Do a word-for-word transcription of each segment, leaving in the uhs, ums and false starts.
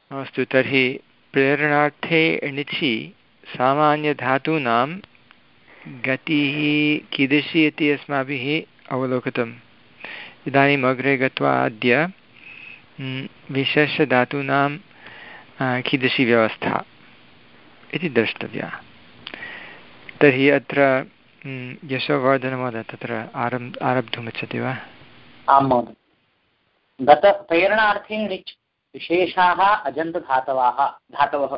अस्तु, तर्हि प्रेरणार्थे णिचि सामान्यधातूनां गतिः कीदृशी इति अस्माभिः अवलोकितम्। इदानीम् अग्रे गत्वा अद्य विशेषधातूनां कीदृशी व्यवस्था इति द्रष्टव्या। तर्हि अत्र यशोवर्धनमहोदय तत्र आरब् आरब्धुमिच्छति वा? आं महोदय। गत प्रेरणार्थे णिच् विशेषाः अजन्तधातवः धातवः।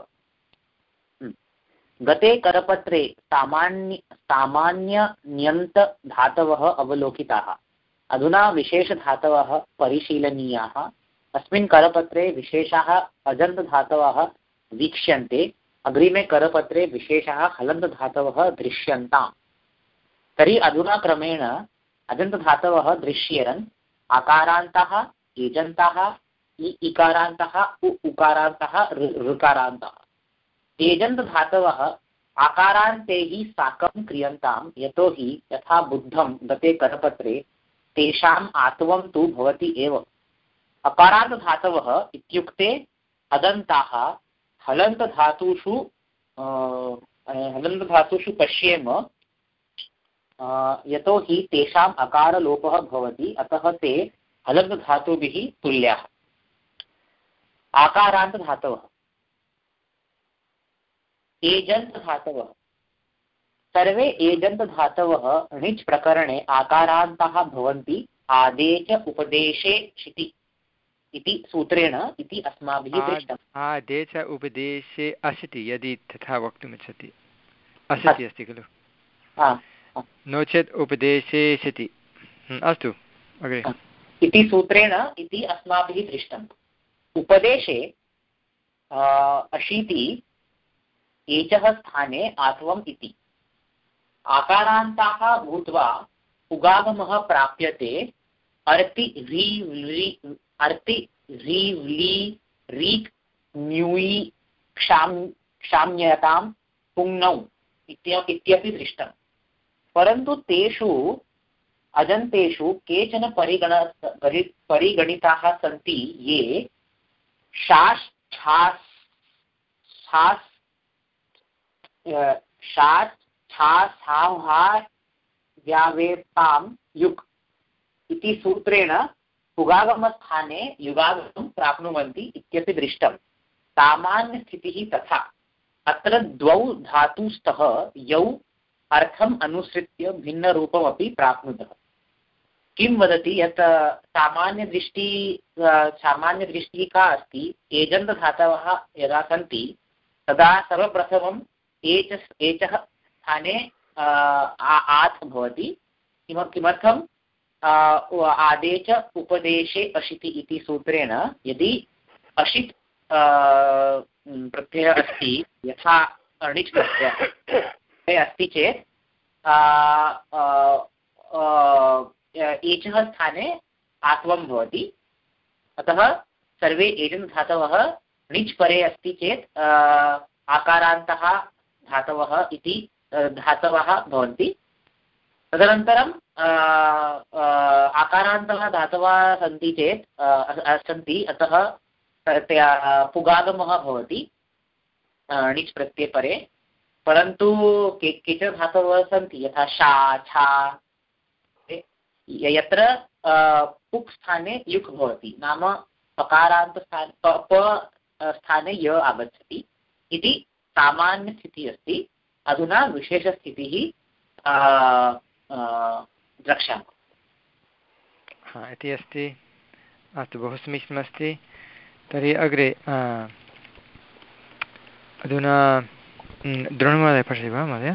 गते करपत्रे सामान्य सामान्यन्यन्तधातवः अवलोकिताः। अधुना विशेषधातवः परिशीलनीयाः। अस्मिन् करपत्रे विशेषाः अजन्तधातवः वीक्ष्यन्ते। अग्रिमे करपत्रे विशेषाः हलन्तधातवः दृश्यन्ताम्। तर्हि अधुना क्रमेण अजन्तधातवः दृश्येरन्। आकारान्तः, एजन्तः, इ इकारान्तः, उ उकारान्तः, ऋकारान्तः। एजन्तधातवः आकारान्तैः साकं क्रियन्ताम्, यतोहि यथा बुद्धं गते करपत्रे तेषाम् आत्वं तु भवति एव। अकारान्तधातवः इत्युक्ते अदन्ताः। हलन्तधातुषु हलन्तधातुषु पश्येम, यतोहि तेषाम् अकारलोपः भवति, अतः ते हलन्तधातुभिः तुल्याः। आकारान्तधातवः एजन्तधातवः। सर्वे एजन्तधातवः णिच् प्रकरणे आकारान्तः भवन्ति। आदेश उपदेशे शिति इति सूत्रेण इति अस्माभिः दृष्टम्। आदेश उपदेशे अशिति यदि तथा वक्तुमिच्छति। अशिति अस्ति खलु? नो चेत् उपदेशे शिति। अस्तु, अग्रे। इति सूत्रेण इति अस्माभिः दृष्टम्। उपदेशे अशीति एचः स्थाने आत्वम् इति। आकारान्ताः भूत्वा उगागमः प्राप्यते। अर्ति रि अर्ति रि व्ली रीक् न्यूयि क्षाम् क्षाम्यतां पुङ्नौ इत्यपि दृष्टम्। परन्तु तेषु अजन्तेषु केचन परिगण परि परिगणिताः सन्ति, ये शास् छास् छास् शास् छासाव्यावेतां युक् इति सूत्रेण उगागमस्थाने युगागमं प्राप्नुवन्ति इत्यपि दृष्टम्। सामान्यस्थितिः तथा। अत्र द्वौ धातुस्तः यौ अर्थम् अनुसृत्य भिन्नरूपमपि प्राप्नुतः। किं वदति यत् सामान्यदृष्टि सामान्यदृष्टिः का अस्ति? एजन्तधातवः यदा सन्ति तदा सर्वप्रथमम् एच एचः स्थाने आत् भवति। किम किमर्थम्? आदेश उपदेशे अशिति इति सूत्रेण यदि अशित् प्रत्ययः अस्ति, यथा णिच् प्रत्ययः अस्ति चेत् एचः स्थाने आत्वं भवति। अतः सर्वे एजन्तधातवः णिच् परे अस्ति चेत् आकारान्तः धातवः इति धातवः भवन्ति। तदनन्तरं आकारान्तः धातवः सन्ति चेत् सन्ति, अतः पुगागमः भवति णिच् प्रत्यये परे। परन्तु के केचन धातवः सन्ति, यथा शा छा, यत्र पुक् स्थाने युक् भवति, नाम पकारान्त स्थाने प स्थाने य आगच्छति इति सामान्यस्थितिः अस्ति। अधुना विशेषस्थितिः द्रक्ष्यामः। हा इति अस्ति। अस्तु, बहु समीचीनमस्ति। तर्हि अग्रे अधुना द्रोणमहोदय पश्यति वा महोदय?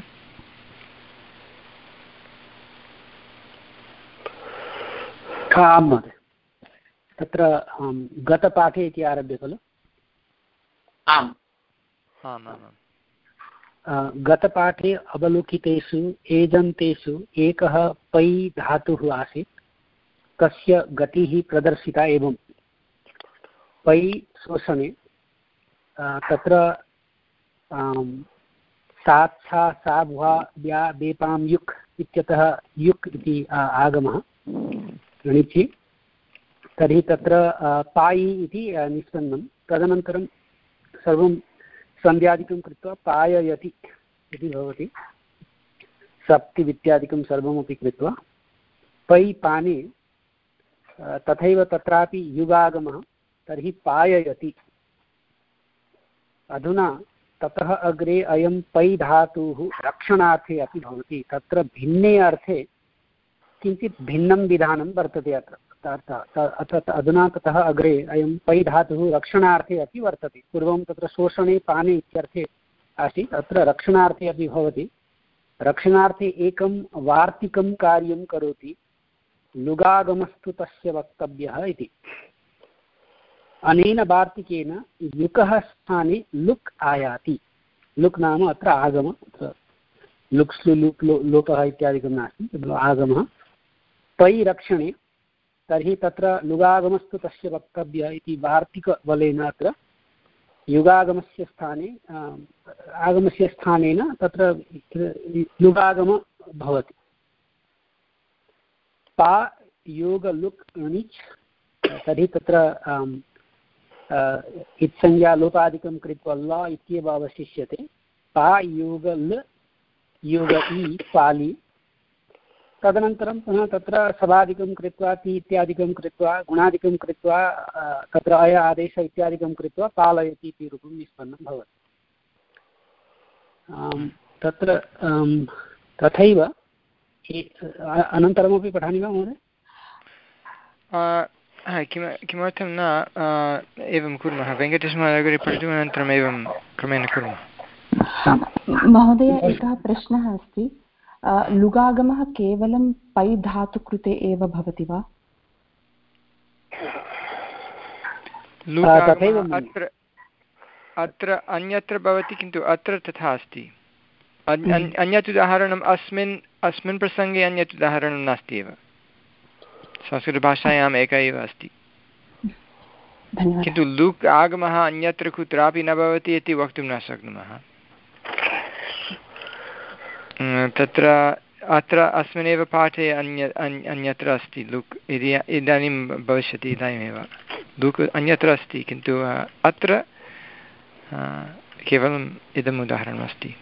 आं महोदय। तत्र गतपाठे इति आरभ्य खलु? आम् आम् आम्। गतपाठे अवलोकितेषु एजन्तेषु एकः पै धातुः आसीत्, कस्य गतिः प्रदर्शिता एवं। पै शोषणे तत्र साच्छा सा भ्वा व्या वेपां युक् इत्यतः युक् इति आगमः णिचि। तर्हि तत्र पायि इति निष्पन्नं। तदनन्तरं सर्वं सन्ध्यादिकं कृत्वा पाययति इति भवति। सप्तिवित्यादिकं सर्वमपि कृत्वा पै पाने तथैव तत्रापि युगागमः, तर्हि पाययति। अधुना ततः अग्रे अयं पै धातुः रक्षणार्थे अपि भवति। तत्र भिन्ने अर्थे किञ्चित् भिन्नं विधानं वर्तते अत्र। अधुना ततः अग्रे अयं पै धातुः रक्षणार्थे अपि वर्तते। पूर्वं तत्र शोषणे पाने इत्यर्थे आसीत्, अत्र रक्षणार्थे अपि भवति। रक्षणार्थे एकं वार्तिकं कार्यं करोति, लुगागमस्तु तस्य वक्तव्यः इति। अनेन वार्तिकेन लुकः स्थाने लुक् आयाति। लुक् नाम अत्र आगम, लुक्स् लुक् लोपः इत्यादिकं नास्ति, तत्र आगमः। पै रक्षणे तर्हि तत्र लुगागमस्तु तस्य वक्तव्यः इति वार्तिकबलेन अत्र युगागमस्य स्थाने आगमस्य स्थानेन तत्र लुगागम भवति। पा योग लुक् णिच्, तर्हि तत्र इत्संज्ञा लोपादिकं कृत्वा ल इत्येव अवशिष्यते। पा योग ल योग इ पालि। तदनन्तरं पुनः तत्र सभादिकं कृत्वा ति इत्यादिकं कृत्वा गुणादिकं कृत्वा तत्र अय आदेश इत्यादिकं कृत्वा पालयति इति रूपं निष्पन्नं भवति। तत्र तथैव अनन्तरमपि पठामि वा महोदय? किम किमर्थं न एवं कुर्मः, वेङ्कटेशमहोदय पठतु, अनन्तरम् एवं क्रमेण कुर्मः। महोदय, एकः प्रश्नः अस्ति। लुगागमः केवलं पै धातु कृते एव भवति वा? अत्र अत्र अन्यत्र भवति, किन्तु अत्र तथा अस्ति। अन्यत् उदाहरणम् अस्मिन् अस्मिन् प्रसङ्गे अन्यत् उदाहरणं नास्ति एव। संस्कृतभाषायाम् एकः एव अस्ति, किन्तु लुक् आगमः अन्यत्र कुत्रापि न भवति इति वक्तुं न शक्नुमः। तत्र अत्र अस्मिन्नेव पाठे अन्य अन्यत्र अस्ति लुक्, यदि इदानीं भविष्यति इदानीमेव लुक् अन्यत्र अस्ति, किन्तु अत्र केवलम् इदम् उदाहरणमस्ति।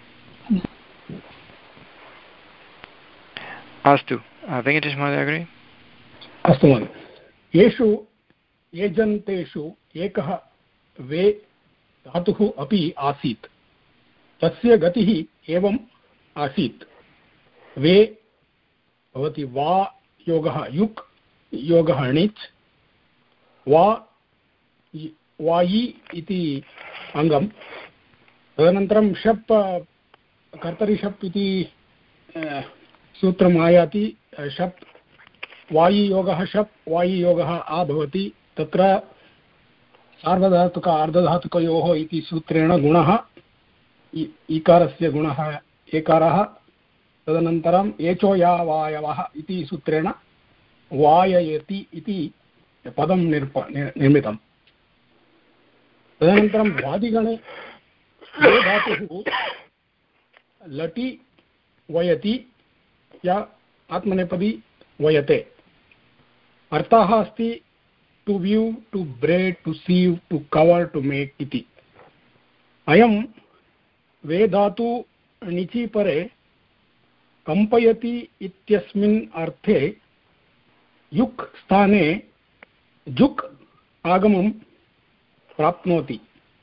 अस्तु, वेङ्कटेशमहोदय अग्रे। अस्तु महोदय, येषु एजन्तेषु एकः वे धातुः अपि आसीत्, तस्य गतिः एवम् आसीत्। वे भवति वा योगः युक् योगः णिच्, वा वायि इति अङ्गं। तदनन्तरं शप् कर्तरि शप् इति सूत्रम् आयाति। शप् वायियोगः शप् वायियोगः आ भवति। तत्र सार्वधातुक अर्धधातुकयोः इति सूत्रेण गुणः, ईकारस्य गुणः एकारः। तदनन्तरम् एचो या वायवः इति सूत्रेण वाययति इति पदं निर्प निर्मितम्। तदनन्तरं वादिगणे ये धातुः लटि वयति या आत्मनेपदी वयते। अर्थः अस्ति to weave, to braid, to sew, to cover, to make इति। अयं वे धातु णिचि परे कम्पयति इत्यस्मिन् अर्थे युक् स्थाने जुक् आगमं प्राप्नोति।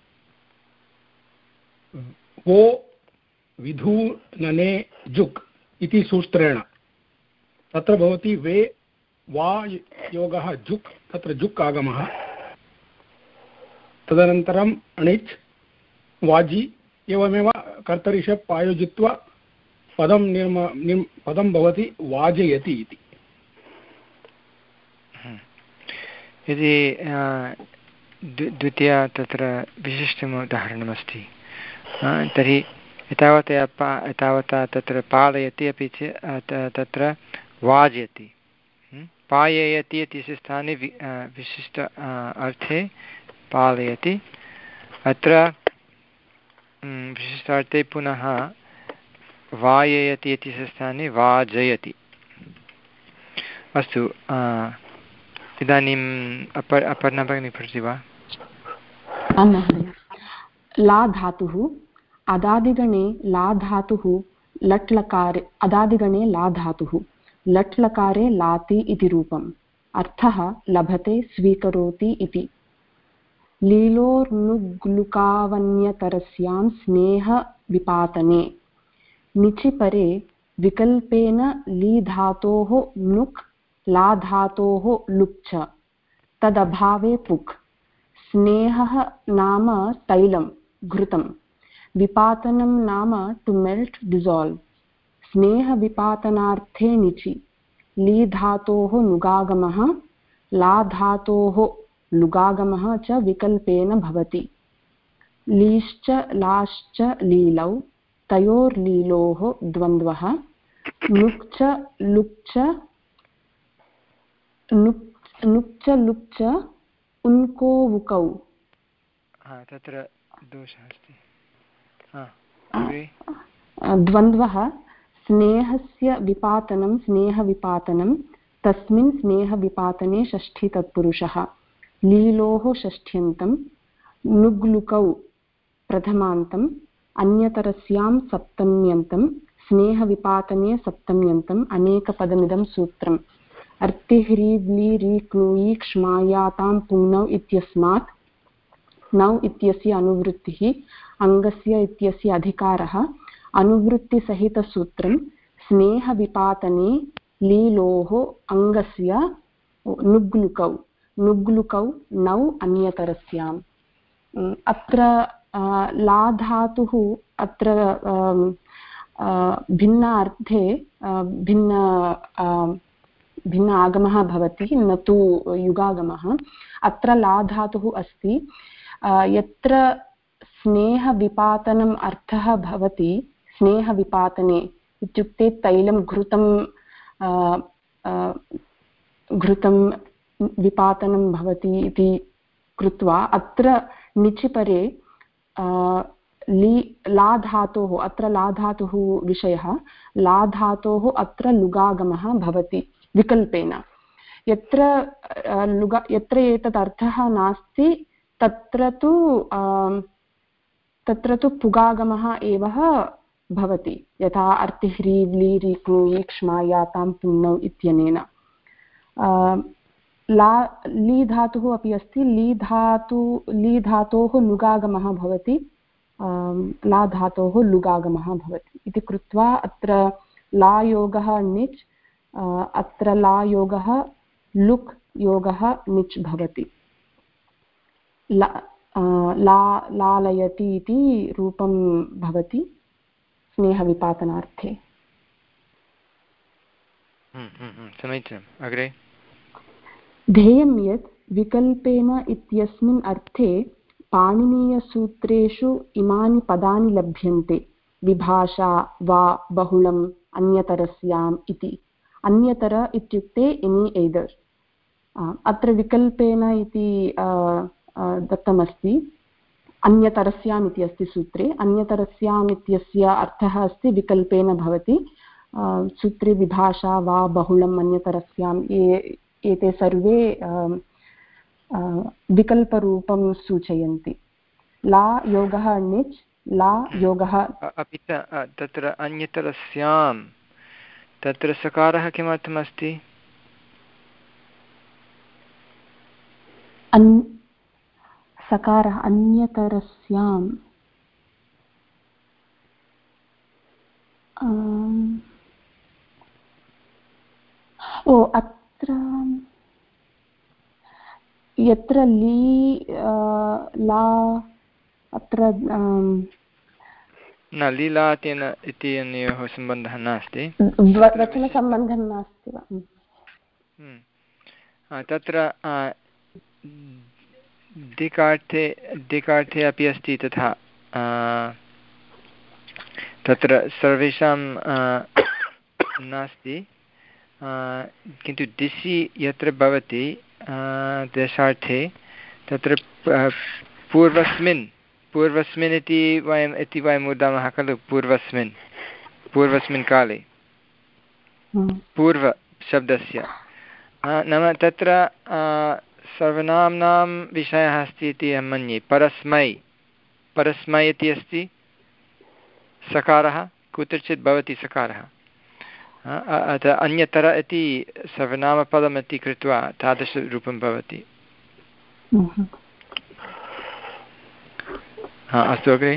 वो विधूनने जुक् इति सूत्रेण तत्र भवति वे वा योगः जुक्, तत्र जुक् आगमः। तदनन्तरं णिच् वाजि, एवमेव कर्तरि शप् आयोजित्वा पदं निर्म निर् पदं भवति वाजयति इति। यदि द्वितीय तत्र विशिष्टम् उदाहरणमस्ति, तर्हि एतावता पा एतावता तत्र पालयति अपि च तत्र वाजयति। पाययति इत्यस्य स्थाने विशिष्ट अर्थे पालयति। अत्र विशिष्टार्थे पुनः वाययति इत्यस्य स्थाने वाजयति। अस्तु, इदानीम् अपर् अपर्णा भगिनी पठति वा? आं महोदय। ला धातुः अदादिगणे ला धातुः लट् लकारे अदादिगणे ला धातुः लट् लकारे लाति इति रूपम् अर्थः लभते स्वीकरोति इति लीलोर्नुग्लुकावन्यतरस्यां स्नेहविपातने निचि परे विकल्पेन ली धातोः नुक् ला धातोः लुक् च तदभावे पुक् स्नेहः नाम तैलं घृतं विपातनं नाम टु मेल्ट् डिसॉल्व स्नेहविपातनार्थे निचि ली धातोः नुगागमः ला धातोः लुगागमः च विकल्पेन भवति लीश्च लाश्च लीलौ तयोर्लीलोः द्वन्द्वः नुक् च लुक् च नुक् नुक् च लुक् च उन्को वुकौ तत्र दोषः अस्ति द्वन्द्वः स्नेहस्य विपातनं स्नेहविपातनं तस्मिन् स्नेहविपातने षष्ठी तत्पुरुषः लीलोः षष्ठ्यन्तं नुग्लुकौ प्रथमान्तम् अन्यतरस्यां सप्तम्यन्तं स्नेहविपातने सप्तम्यन्तम् अनेकपदमिदं सूत्रम् अर्तिह्रीव्लीरीक्लूयी क्ष्मायातां पुङ्नौ इत्यस्मात् नौ इत्यस्य अनुवृत्तिः अङ्गस्य इत्यस्य अधिकारः अनुवृत्तिसहितसूत्रं स्नेहविपातने लीलोः अङ्गस्य नुग्लुकौ नुग्लुकौ नौ अन्यतरस्याम् अत्र ला धातुः अत्र भिन्न अर्थे भिन्न भिन्न आगमः भवति न तु युगागमः अत्र ला धातुः अस्ति यत्र स्नेहविपातनम् अर्थः भवति स्नेहविपातने इत्युक्ते तैलं घृतं घृतं विपातनं भवति इति कृत्वा अत्र निचिपरे ली ला धातोः अत्र ला धातुः विषयः ला धातोः अत्र लुगागमः भवति विकल्पेन यत्र लुगा यत्र एतत् अर्थः नास्ति तत्र तु तत्र तु पुगागमः एव भवति यथा अर्तिह्रीव्लीरीक्लूयी क्ष्मायातां पुङ्नौ इत्यनेन ला ली धातुः अपि अस्ति ली धातु ली धातोः लुगागमः भवति ला धातोः लुगागमः भवति इति कृत्वा अत्र ला योगः णिच् अत्र ला योगः लुक् योगः णिच् भवति ला ला लालयति इति रूपं भवति स्नेहविपातनार्थे समीचीनम् अग्रे ध्येयं यत् विकल्पेन इत्यस्मिन् अर्थे पाणिनीयसूत्रेषु इमानि पदानि लभ्यन्ते विभाषा वा बहुलम् अन्यतरस्याम् इति अन्यतर इत्युक्ते एनी एदर् अत्र विकल्पेन इति दत्तमस्ति अन्यतरस्याम् इति अस्ति सूत्रे अन्यतरस्याम् इत्यस्य अर्थः अस्ति विकल्पेन भवति सूत्रे विभाषा वा बहुलम् अन्यतरस्याम् एते सर्वे विकल्परूपं सूचयन्ति ला योगः णिच् ला योगः अपि च तत्र अन्यतरस्यां तत्र सकारः किमर्थमस्ति सकारः अन्यतरस्याम् ओ अत्र यत्र ली ला अत्र न लीला तेन इति अनयोः सम्बन्धः नास्ति वचनसम्बन्धः नास्ति वा तत्र दिकार्थे दिकार्थे अपि अस्ति तथा तत्र सर्वेषां नास्ति किन्तु दिशि यत्र भवति देशार्थे तत्र पूर्वस्मिन् पूर्वस्मिन् इति वयम् इति वयं वदामः खलु पूर्वस्मिन् पूर्वस्मिन् काले पूर्वशब्दस्य नाम तत्र सर्वनाम्नां विषयः अस्ति इति अहं मन्ये परस्मै परस्मै इति अस्ति सकारः, कुत्रचित् भवति सकारः, अतः अन्यतर इति सर्वनामपदम् इति कृत्वा तादृशरूपं भवति। अस्तु अग्रे।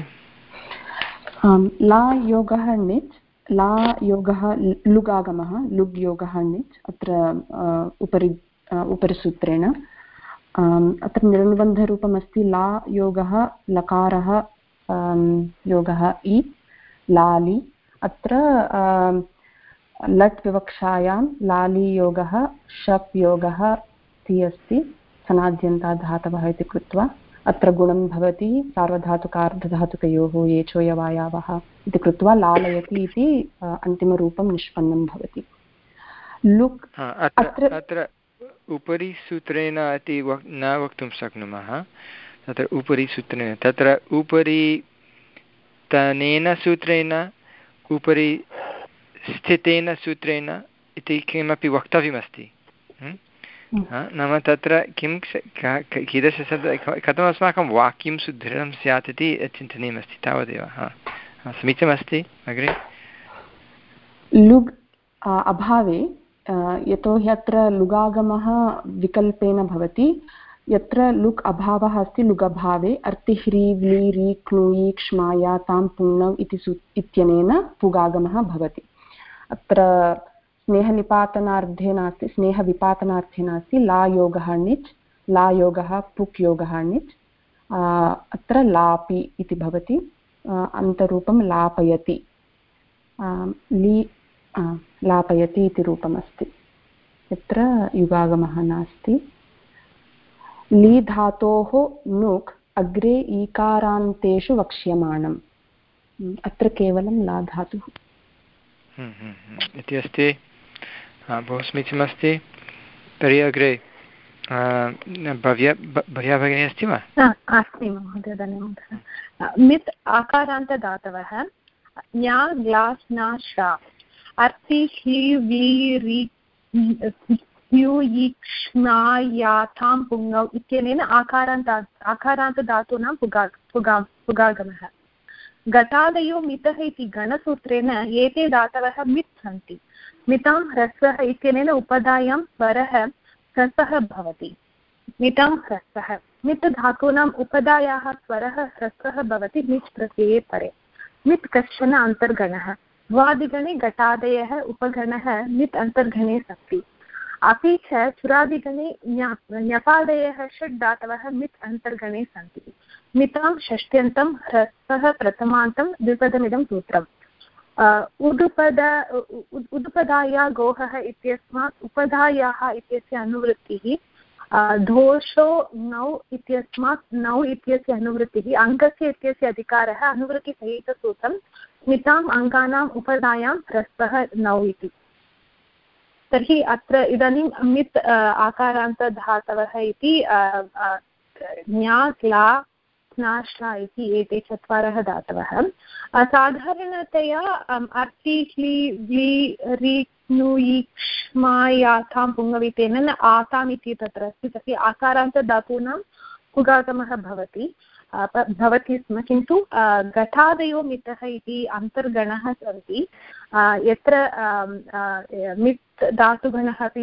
ला योगः णिच्, ला योगः लुगागमः, लुग् योगः णिच् अत्र उपरि उपरिसूत्रेण अत्र निर्निबन्धरूपमस्ति ला योगः लकारः योगः इ लालि। अत्र लट् विवक्षायां लालि योगः शप् योगः ति अस्ति, सनाद्यन्ताधातवः इति कृत्वा अत्र गुणं भवति सार्वधातुकार्धधातुकयोः येचो यवायावः इति कृत्वा लालयति इति अन्तिमरूपं निष्पन्नं भवति। लुक् अत्र उपरि सूत्रेण इति न वक्तुं शक्नुमः। तत्र उपरि सूत्रेण, तत्र उपरि तनेन सूत्रेण, उपरि स्थितेन सूत्रेण इति किमपि वक्तव्यमस्ति। नाम तत्र किं कीदृशशब्दः, कथम् अस्माकं वाक्यं सुदृढं स्यात् इति चिन्तनीयमस्ति, तावदेव। समीचीनमस्ति। अग्रे लुग् अभावे, यतोहि अत्र लुगागमः विकल्पेन भवति, यत्र लुक् अभावः अस्ति लुगभावे अर्तिह्री व्ली री क्लूयि क्ष्माया तां पुङ्नौ इति सू इत्यनेन पुगागमः भवति। अत्र स्नेहनिपातनार्थे नास्ति, स्नेहविपातनार्थे नास्ति, ला योगः णिच्, ला योगः पुक् योगः णिच्, अत्र लापि इति भवति, अन्तरूपं लापयति, ली लापयति इति रूपमस्ति, यत्र युगागमः नास्ति। ली धातोः नुक् अग्रे ईकारान्तेषु वक्ष्यमाणम्, अत्र केवलं ला धातुः इति अस्ति। बहु समीचीनमस्ति। तर्हि अग्रे भव्या भव्या भगिनी अस्ति वा? अस्ति महोदय, धन्यवादः। मित् आकारान्तदातवः ज्ञा ग्लास् न श्रा अर्ति ह्लि व्लि रि स्यु इक्ष्मा याथां पुङ्गौ इत्यनेन आकारान्त आकारान्तधातूनां पुगा पुगा पुगागमः। गतादयो मितः इति गणसूत्रेण एते धातवः मित् सन्ति। मितां ह्रस्वः इत्यनेन उपधायां स्वरः ह्रस्वः भवति। मितां ह्रस्वः, मित् धातूनाम् उपधायाः स्वरः ह्रस्वः भवति मिच् प्रत्यये परे। मित् कश्चन अन्तर्गणः, द्वादिगणे घटादयः उपगणः मित् अन्तर्गणे सन्ति। अपि च चुरादिगणे ञपादयः षड् धातवः मित् अन्तर्गणे सन्ति। मितां षष्ट्यन्तं ह्रस्वः प्रथमान्तं द्विपदमिदं सूत्रम्। उदुपद उदुपदाया गोहः इत्यस्मात् उपधायाः इत्यस्य अनुवृत्तिः, दोषो नौ इत्यस्मात् नौ इत्यस्य अनुवृत्तिः, अङ्गस्य इत्यस्य अधिकारः, अनुवृत्तिसहितसूत्रं मिताम् अङ्गानाम् उपधायां ह्रस्वः नौ इति। तर्हि अत्र इदानीं मित् आकारान्तधातवः इति ज्ञा ग्ला स्नाश्ला इति एते चत्वारः धातवः। साधारणतया अर्ति ह्लि व्लि रि क्नुयि क्ष्मा याथां पुङ्गवितेन न आताम् इति तत्र अस्ति। तर्हि आकारान्तधातूनां पुगागमः भवति भवति स्म, किन्तु घटादयो मितः इति अन्तर्गणः सन्ति, यत्र मित् धातुगणः अपि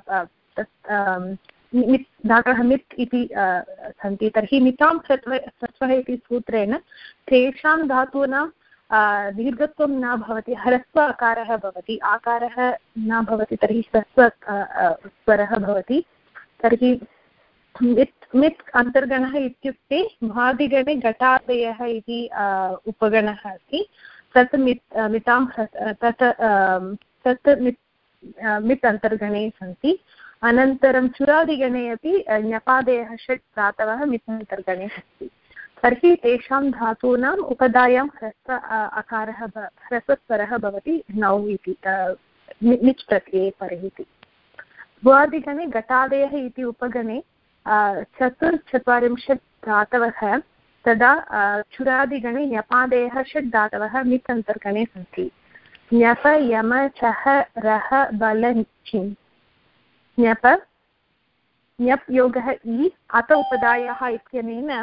मित् धातवः मित् इति सन्ति। तर्हि मितां ह्रस्वः इति सूत्रेण तेषां धातूनां दीर्घत्वं न भवति, ह्रस्व आकारः भवति, आकारः न भवति, तर्हि ह्रस्व स्वरः भवति। तर्हि मित् मित् अन्तर्गणः इत्युक्ते भ्वादिगणे घटादयः इति उपगणः अस्ति, तत् मित् मितां तत् तत् मित् मित् अन्तर्गणे सन्ति। अनन्तरं चुरादिगणे अपि ञपादयः षट् धातवः मित् अन्तर्गणे सन्ति। तर्हि तेषां धातूनाम् उपधायां ह्रस्व अकारः ह्रस्वस्वरः भवति नौ इति, मिच् प्रत्यये परे इति। भ्वादिगणे घटादयः इति उपगणे चतुर्चत्वारिंशत् धातवः, तदा चुरादिगणे ञपादयः षट् धातवः मित् अन्तर्गणे सन्ति। ञप यम चः रः बल चिन्, ञप ञप् योगः इ अत उपधायाः इत्यनेन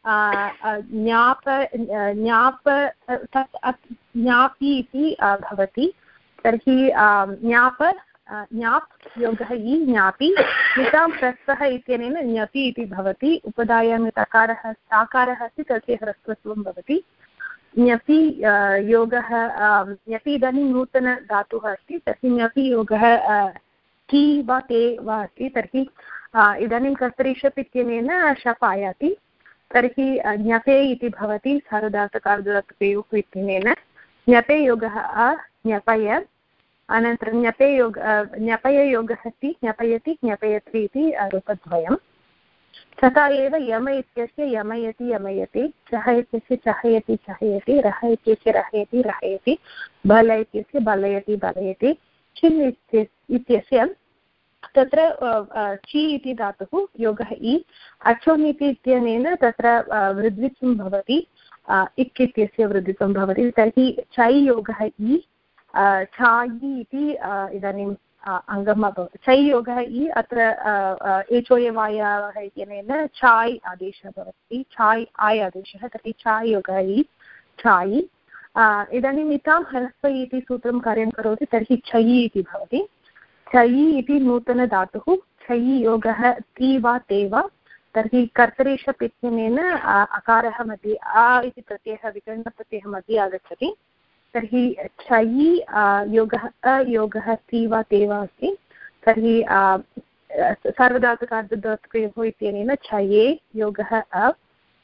ज्ञाप ज्ञाप तत् ज्ञापि इति भवति तर्हि ज्ञाप ज्ञाप् योगः इ ज्ञापि नितां ह्रस्वः इत्यनेन ज्ञपि इति भवति उपधायां तकारः साकारः अस्ति तस्य ह्रस्वत्वं भवति ज्ञपि योगः ज्ञपि इदानीं नूतनधातुः अस्ति तर्हि ज्ञपि योगः कि वा ते वा अस्ति तर्हि इदानीं कर्तरिषप् इत्यनेन शप् आयाति तर्हि ज्ञपे इति भवति सार्वधातुकार्धधातुकयोः इत्यनेन ज्ञपे योगः अ ज्ञपय अनन्तरं ज्ञपे योग ज्ञपययोगः अस्ति ज्ञपयति ज्ञपयति इति रूपद्वयं तथा एव यम इत्यस्य यमयति यमयति चः इत्यस्य चहयति चहयति रः इत्यस्य रहयति रहयति बल इत्यस्य बलयति बलयति चिन् इत्यस्य तत्र चि इति धातुः योगः इ अचोन् इति इत्यनेन तत्र वृद्धित्वं भवति इक् इत्यस्य वृद्धित्वं भवति तर्हि चै योगः इ छायि इति इदानीम् अङ्गम् अभवत् चै योगः इ अत्र एचोयवायाः इत्यनेन चाय् आदेशः भवति चाय् आय् आदेशः तर्हि चाय् योगः इ छायि इदानीम् इतां ह्रस्व इति सूत्रं कार्यं करोति तर्हि छयि इति भवति छयि इति नूतनधातुः छयि योगः ति वा ते वा तर्हि कर्तरिषप् इत्यनेन अकारः मध्ये आ इति प्रत्ययः विकरणप्रत्ययः मध्ये आगच्छति तर्हि छयि योगः अयोगः ति वा ते वा अस्ति तर्हि सार्वधातुकार्धधातुकयोः इत्यनेन छये योगः अ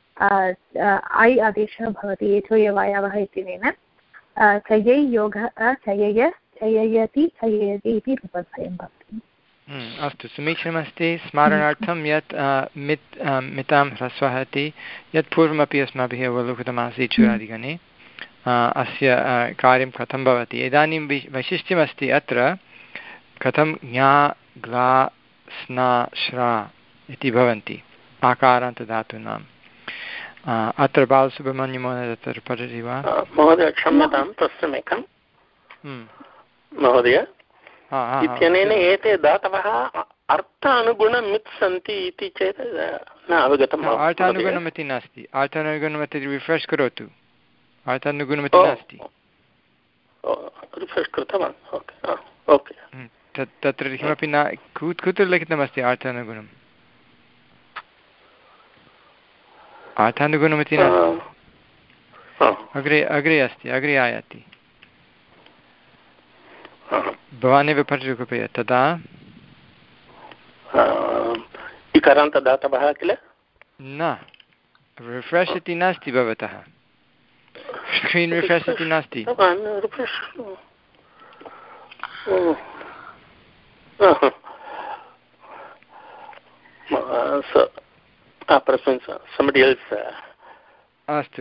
ऐ आदेशः भवति एचोयवायवः इत्यनेन छयै योगः अ छयय छययति छययति इति रूपद्वयं भवति। अस्तु समीचीनमस्ति स्मरणार्थं यत् मित् मितां ह्रस्वः इति यत् पूर्वमपि अस्माभिः अवलोकितमासीत् चूडादिगणे अस्य कार्यं कथं भवति इदानीं वि वैशिष्ट्यमस्ति अत्र कथं ज्ञा ग्ला स्ना श्रा इति भवन्ति आकारान्तधातूनाम् अत्र बालसुब्रह्मण्यमहोदय तत्र पठति वा महोदय क्षम्यतां प्रश्नमेकं महोदय इत्यनेन एते धातवः अर्थानुगुणमित् सन्ति इति चेत् न अवगतम् अर्थानुगुणमिति नास्ति अर्थानुगुणमिति रिफ्रेश् करोतु अर्थानुगुणमिति नास्ति रिफ्रेश् कृतवान् ओके तत्र किमपि न कुत्र लिखितमस्ति अर्थानुगुणम् अर्थानुगुणमिति नास्ति अग्रे अग्रे अस्ति अग्रे आयाति भवानेव पठतु कृपया तदा इकारान्तदातवः किल न रिफ्रेश् इति नास्ति भवतः स्क्रीन् रिफ्रेश् इति नास्ति अस्तु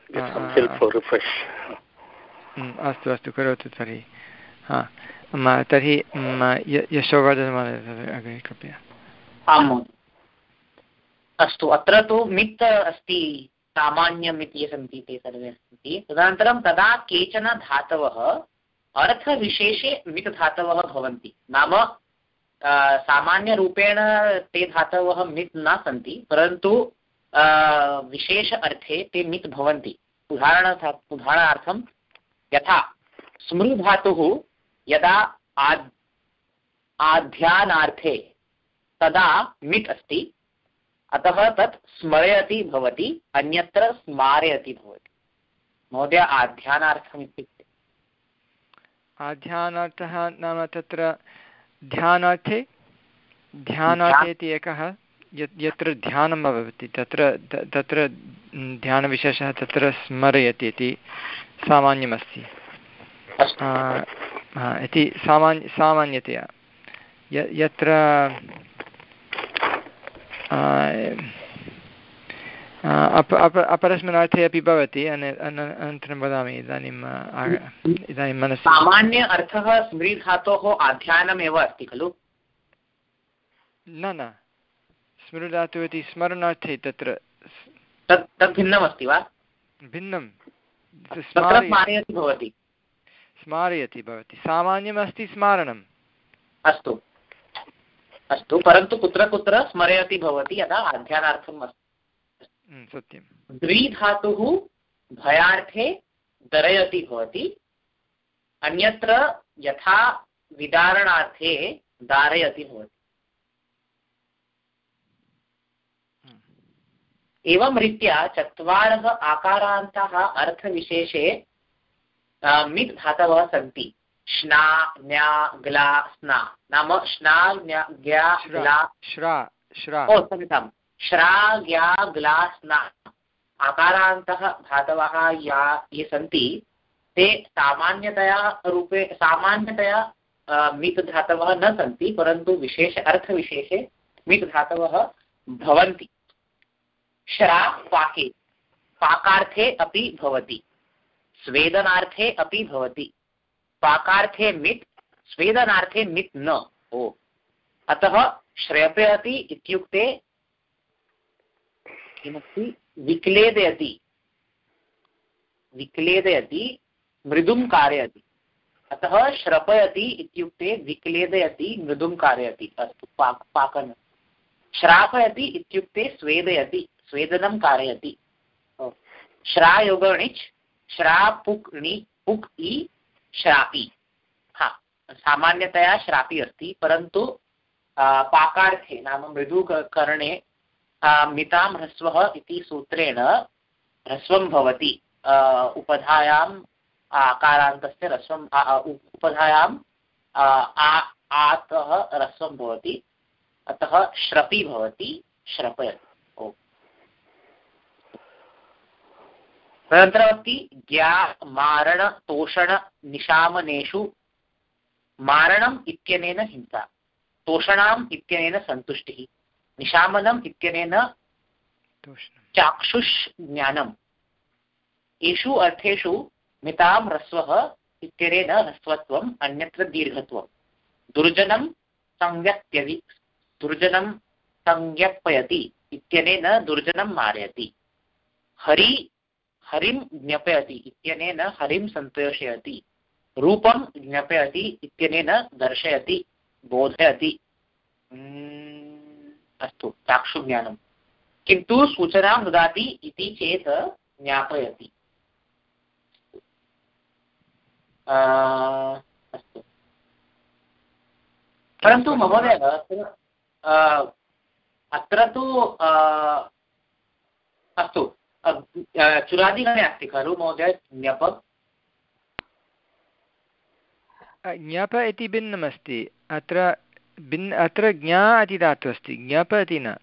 अस्तु अस्तु करोतु तर्हि हा तर्हि यशोवर्धनमहोदय अग्रे कृपया आम् अस्तु अत्र तु मित् अस्ति सामान्यमिति ये सन्ति ते सर्वे सन्ति तदनन्तरं तदा केचन धातवः अर्थविशेषे मित् धातवः भवन्ति नाम सामान्यरूपेण ते धातवः मित् न सन्ति परन्तु विशेष अर्थे ते मित् भवन्ति उदाहरण उदाहरणार्थं यथा स्मृ धातुः यदा आद् आध्यानार्थे तदा मित् अस्ति अतः तत् स्मरयति भवति अन्यत्र स्मारयति भवति महोदय आध्यानार्थम् इत्युक्ते आध्यानार्थः नाम तत्र ध्यानार्थे ध्यानार्थे इति एकः यत् यत्र ध्यानं भवति तत्र तत्र ध्यानविशेषः तत्र स्मरयति इति सामान्यमस्ति इति सामान्य सामान्यतया यत्र अप अप अपरस्मिन् अर्थे अपि भवति अनन्तरं वदामि इदानीम् इदानीं मनसि सामान्य अर्थः स्मृधातोः आध्यानमेव अस्ति खलु न न स्मृधातुः इति स्मरणार्थे तत्र तत् तत् भिन्नमस्ति वा भिन्नं स्मारयति भवति स्मारयति भवति सामान्यमस्ति स्मारणम् अस्तु अस्तु परन्तु कुत्र कुत्र स्मरयति भवति यदा आध्यानार्थम् अस्ति सत्यं। द्विधातुः भयार्थे दरयति भवति, अन्यत्र यथा विदारणार्थे दारयति भवति। एवं रीत्या चत्वारः आकारान्ताः अर्थविशेषे मित् धातवः सन्ति। श्ना न्या ग्ला स्ना, नाम श्ना न्या ग्या ग्ला श्रा श्रा ओ क्षम्यतां श्रा ग्या ग्ला स्ना आकारान्तः धातवः या ये सन्ति ते सामान्यतया रूपे सामान्यतया मित् धातवः न सन्ति, परन्तु विशेष अर्थविशेषे मित् धातवः भवन्ति। श्रा पाके, पाकार्थे अपि भवति, स्वेदनार्थे अपि भवति। पाकार्थे मित्, स्वेदनार्थे मित् न। ओ अतः श्रेपयति इत्युक्ते किमस्ति? विक्लेदयति, विक्लेदयति मृदुं कारयति। अतः श्रपयति इत्युक्ते विक्लेदयति मृदुं कारयति। अस्तु, पाक पाकन। श्रापयति इत्युक्ते स्वेदयति, स्वेदनं कारयति। श्रायोगणिच् श्रा पुक् णि पुक् इ श्रापि। हाँ, सामान्यतया श्रापि अस्ति, परन्तु पाकार्थे नाम मृदुकरणे मितां ह्रस्वः इति सूत्रेण ह्रस्वं भवति। उपधायाम् आकारान्तस्य ह्रस्वम् उपधायाम् आतः ह्रस्वं भवति, अतः श्रपि भवति, श्रपयति। ओ तदनन्तरमस्ति ज्ञा मारण तोषण निशामनेषु। मारणम् इत्यनेन हिंसा, तोषणाम् इत्यनेन सन्तुष्टिः, निशामनम् इत्यनेन चाक्षुष ज्ञानम्। एषु अर्थेषु मितां ह्रस्वः इत्यनेन ह्रस्वत्वम्, अन्यत्र दीर्घत्वम्। दुर्जनं संज्ञप्यति, दुर्जनं संज्ञप्यति इत्यनेन दुर्जनं मारयति। हरि हरिं ज्ञापयति इत्यनेन हरिं संतोषयति। रूपं ज्ञापयति इत्यनेन दर्शयति, बोधयति। अस्तु, चाक्षुज्ञानं। किन्तु सूचनां ददाति इति चेत् ज्ञापयति। अस्तु, परन्तु महोदय अत्र तु अस्तु चुरादिगणे अस्ति खलु महोदय ज्ञप? ज्ञप इति भिन्नमस्ति। अत्र भिन्न अत्र ज्ञा इति धातुः अस्ति, ज्ञप इति न।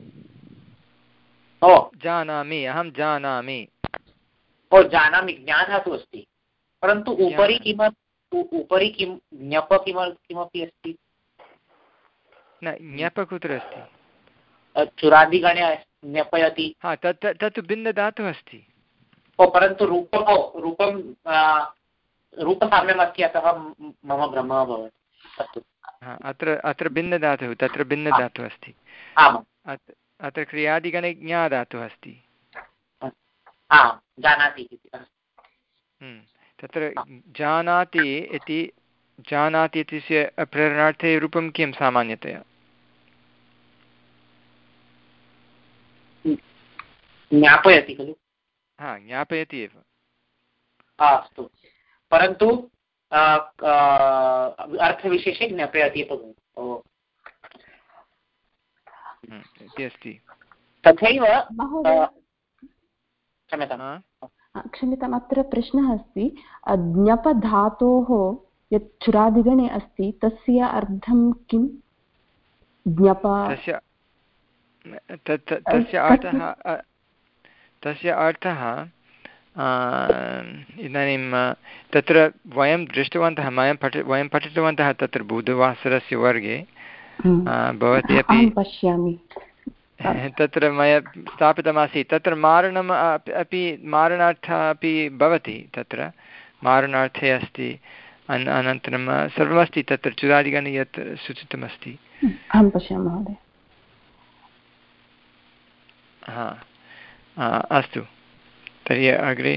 ओ जानामि, अहं जानामि। ओ जानामि, ज्ञाधातुः अस्ति, परन्तु उपरि किमपि उपरि किं ज्ञप किमपि अस्ति? न, ज्ञप कुत्र अस्ति? चुरादिगणे ज्ञापयति। हा, तत् तत् भिन्नधातुः अस्ति। ओ परन्तु रूपं ओ रूपं रूपसाम्यम् अस्ति, अतः मम भ्रमः अभवत्। अस्तु, अत्र अत्र भिन्नधातुः, तत्र भिन्नधातुः अस्ति। अत्र क्रियादिगणे ज्ञाधातुः अस्ति। जानाति तत्र जानाति इति जानाति इत्यस्य प्रेरणार्थे रूपं किं सामान्यतया? ज्ञापयति खलु? हा, ज्ञापयति एव। अस्तु, परन्तु अर्थविशेषे ज्ञापयति इति अस्ति। तथैव क्षम्यताम्, अत्र प्रश्नः अस्ति। ज्ञपधातोः यत् चुरादिगणे अस्ति तस्य अर्थं किं? ज्ञप तस्य अर्थः तस्य अर्थः इदानीं तत्र वयं दृष्टवन्तः, वयं पठ वयं पठितवन्तः तत्र बुधवासरस्य वर्गे। भवती अपि पश्यामि, तत्र मया स्थापितमासीत्। तत्र मारणम् अपि मारणार्थः अपि भवति, तत्र मारणार्थे अस्ति। अन अनन्तरं सर्वमस्ति तत्र चुरादिगणे यत् सूचितमस्ति। अहं पश्यामि महोदय। हा, अस्तु, तर्हि अग्रे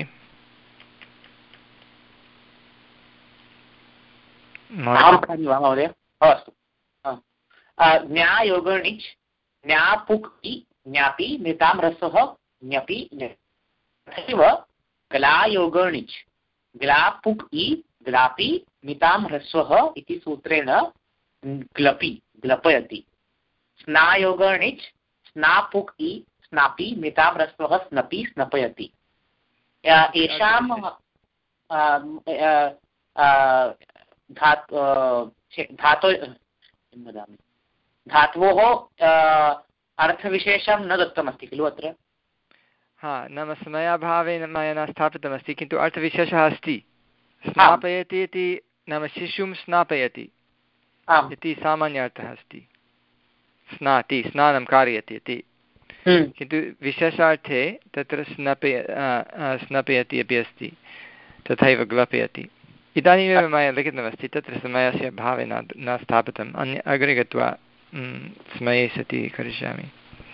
महोदय। अस्तु, ज्ञायोगणिच् ज्ञापुक् ज्ञापि मृतां ह्रस्वः ञपि तथैव ग्लायोगणिच् ग्लापुक् इ ग्लापि मितां ह्रस्वः इति सूत्रेण ग्लपि ग्लपयति। स्नायोगणिच् स्नापुक् इ स्नापि मितां ह्रस्वः स्नपि स्नपयति। एषां धातो वदामि धातवोः अर्थविशेषं न दत्तमस्ति खलु अत्र। हा नाम समयाभावेन मया न स्थापितमस्ति, किन्तु अर्थविशेषः अस्ति। स्नापयति इति नाम शिशुं स्नापयति इति सामान्य अर्थः अस्ति। स्नाति स्नानं कारयति इति, किन्तु विशेषार्थे तत्र स्नपय स्नपयति अपि अस्ति, तथैव ग्लपयति। इदानीमेव मया लिखितमस्ति, तत्र समयस्य भावे न न स्थापितम्। अन्य अग्रे गत्वा समये सति करिष्यामि।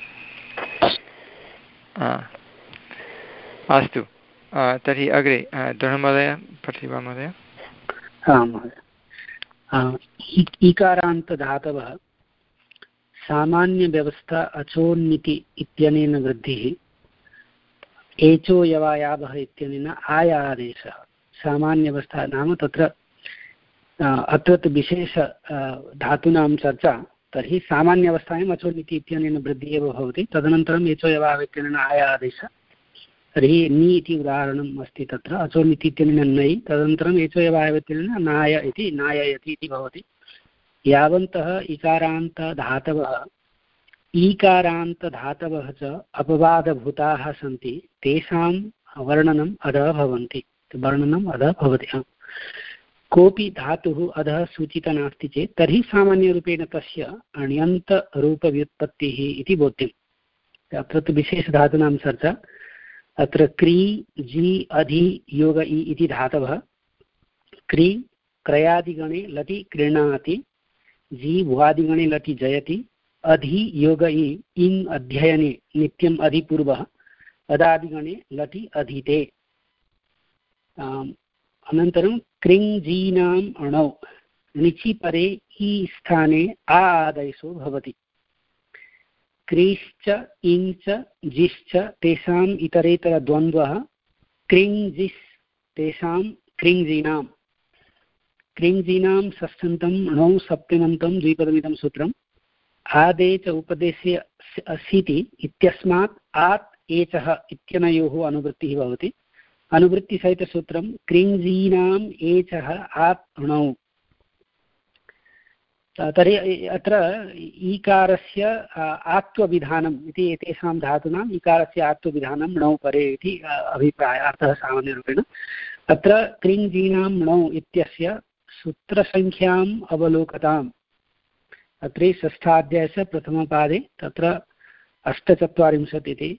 अस्तु, तर्हि अग्रे दृढमहोदय पठति वा महोदय? आं महोदय। ईकारान्तधातवः सामान्यव्यवस्था अचोन्निति इत्यनेन वृद्धिः, एचो यवायावः इत्यनेन आया आदेशः। सामान्यवस्था नाम तत्र अत्र तु विशेष धातूनां चर्चा, तर्हि सामान्यावस्थायाम् अचोन्निति इत्यनेन वृद्धिः एव भवति। तदनन्तरम् एचो यवायावः इत्यनेन आया आदेशः, तर्हि नि इति उदाहरणम् अस्ति तत्र। अचोन्निति इत्यनेन नै, तदनन्तरम् एचो यवायावः इत्यनेन नाय इति नाययति इति भवति। यावन्तः इकारान्तधातवः ईकारान्तधातवः च अपवादभूताः सन्ति, तेषां वर्णनम् अधः भवन्ति वर्णनम् अधः भवति। कोऽपि धातुः अधः सूचितः नास्ति चेत् तर्हि सामान्यरूपेण तस्य अण्यन्तरूपव्युत्पत्तिः इति बोध्यम्। अत्र तु विशेषधातूनां चर्चा। अत्र क्री जी अधि योग इ इति धातवः। क्री क्रयादिगणे लटि क्रीणाति, जी भुवादिगणे लटि जयति, अधि योग इ इन् अध्ययने नित्यम् अधिपूर्वः, अदादिगणे लटि अधीते। अनन्तरं कृञ्जीनाम् अणौ णिचि परे इ स्थाने आ आदेशो भवति। क्रीश्च इञ्च जिश्च तेषाम् इतरेतरद्वन्द्वः, कृञ्जिस् तेषां कृञ्जीनाम्। कृञ्जीनां षष्ठन्तं णौ सप्तमन्तं द्विपदमिदं सूत्रम्। आदे च उपदेशे असीति इत्यस्मात् आत् एचः इत्यनयोः अनुवृत्तिः भवति। अनुवृत्तिसहितसूत्रं कृञ्जीनाम् एचः आत् णौ। तर्हि अत्र ईकारस्य आत्वविधानम् इति एतेषां धातूनाम् ईकारस्य आत्वविधानं णौ परे इति अभिप्रायः, अर्थः सामान्यरूपेण। अत्र कृञ्जीनां णौ इत्यस्य सूत्रसङ्ख्याम् अवलोकताम्। अत्र षष्ठाध्यायस्य प्रथमपादे तत्र अष्टचत्वारिंशत् इति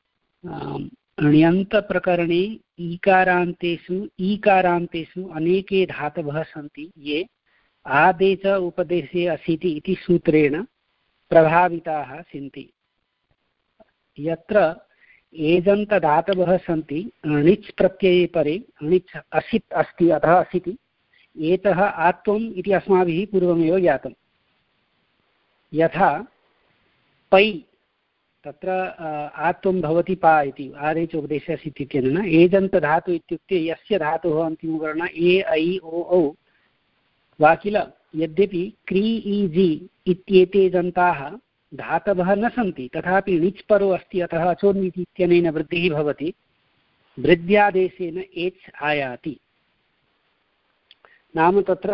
ण्यन्तप्रकरणे ईकारान्तेषु ईकारान्तेषु अनेके धातवः सन्ति ये आदे च उपदेशे असीति इति सूत्रेण प्रभाविताः सन्ति। यत्र एजन्तधातवः सन्ति णिच् प्रत्यये परे णिच् असित् अस्ति अतः असिति, एतः आत्वम् इति अस्माभिः पूर्वमेव ज्ञातम्। यथा पै तत्र आत्वं भवति पा इति आदे च उपदेशे असीत् इत्यनेन। एजन्तधातु इत्युक्ते यस्य धातुः अन्तिमवर्णः ए ऐ ओ औ वा किल। यद्यपि क्री ई जी इत्येते जन्ताः धातवः न सन्ति, तथापि णिच् परो अस्ति, अतः अचोन्निति इत्यनेन वृद्धिः भवति। वृद्ध्यादेशेन एच् आयाति। नाम तत्र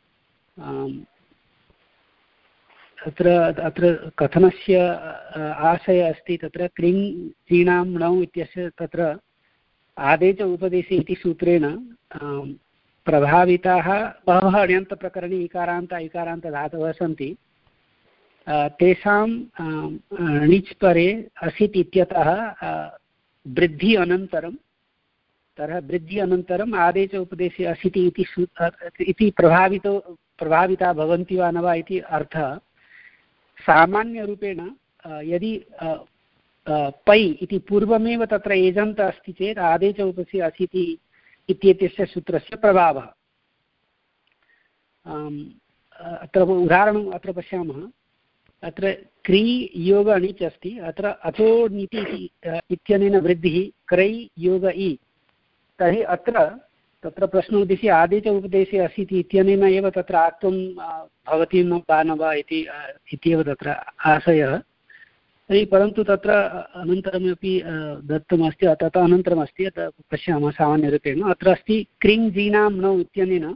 अत्र अत्र कथनस्य आशयः अस्ति, तत्र कृञ्जीनां णौ इत्यस्य तत्र आदे च उपदेशे इति सूत्रेण प्रभाविताः बहवः अण्यन्तप्रकरणे इकारान्त इकारान्तधातवः सन्ति। तेषां णिच् परे असित् इत्यतः वृद्धि अनन्तरं तरः वृद्धि अनन्तरम् आदे च उपदेशे असिति इति इति प्रभावितो प्रभाविता भवन्ति वा न वा इति अर्थः। सामान्यरूपेण यदि पै इति पूर्वमेव तत्र एजन्त अस्ति चेत् आदे च उपदेशे असिति इत्येतस्य सूत्रस्य प्रभावः। अत्र उदाहरणम् अत्र पश्यामः। अत्र क्री योग अणिच् अस्ति, अत्र अचो नीति इत्यनेन वृद्धिः क्रै योग इ, तर्हि अत्र तत्र प्रश्नोद्देश्ये आदेश उपदेशे अस्ति इत्यनेन एव तत्र आत्वं भवति न वा न वा इति इत्येव तत्र आशयः। तर्हि परन्तु तत्र अनन्तरमपि दत्तमस्ति, ततः अनन्तरमस्ति, अतः पश्यामः सामान्यरूपेण। अत्र अस्ति क्रिङ् जीनां नौ इत्यनेन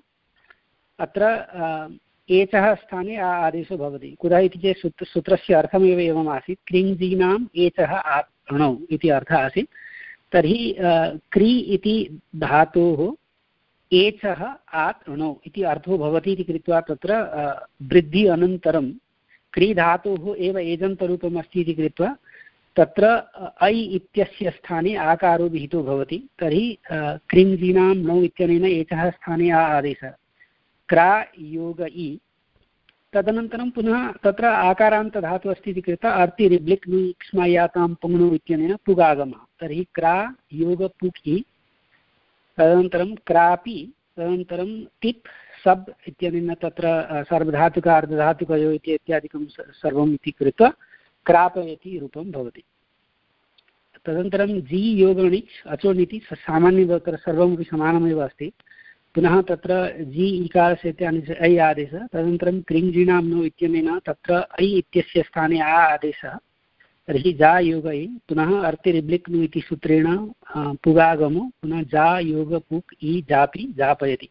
अत्र एचः स्थाने आ आदेशो भवति। कुतः इति चेत् सूत्र सूत्रस्य अर्थमेव एवम् आसीत्, क्रिङ् जीनाम् एचः अणौ इति अर्थः आसीत्। तर्हि क्री इति धातोः एचः आत् अणौ इति अर्थो भवति इति कृत्वा तत्र वृद्धि अनन्तरं क्री धातोः एव एजन्तरूपम् अस्ति इति कृत्वा तत्र ऐ इत्यस्य स्थाने आकारो विहितो भवति। तर्हि क्रिङ् जीनां नौ इत्यनेन एचः स्थाने आ आदेशः क्रा योग इ, तदनन्तरं पुनः तत्र आकारान्तधातु अस्ति इति कृत्वा अर्ति रिब्लिक् क्ष्मायातां पुङ्णु इत्यनेन पुगागमः। तर्हि क्रा योग पुक् इ, तदनन्तरं क्रापि, तदनन्तरं टिप् सब् इत्यनेन तत्र सार्वधातुक अर्धधातुकयो इति इत्यादिकं सर्वम् इति कृत्वा क्रापयति रूपं भवति। तदनन्तरं जी योगणिच् अचोनिति सामान्यं तत्र सर्वमपि समानमेव अस्ति। पुनः तत्र जी इकारस्य ऐ आदेशः, तदनन्तरं क्रिङ् जीनां नो इत्यनेन तत्र ऐ इत्यस्य स्थाने आ आदेशः, तर्हि जा योग इ, पुनः अर्ति रिब्लिक् नु इति सूत्रेण पुगागमो, पुनः जा योग पुक् इ जापि जापयति।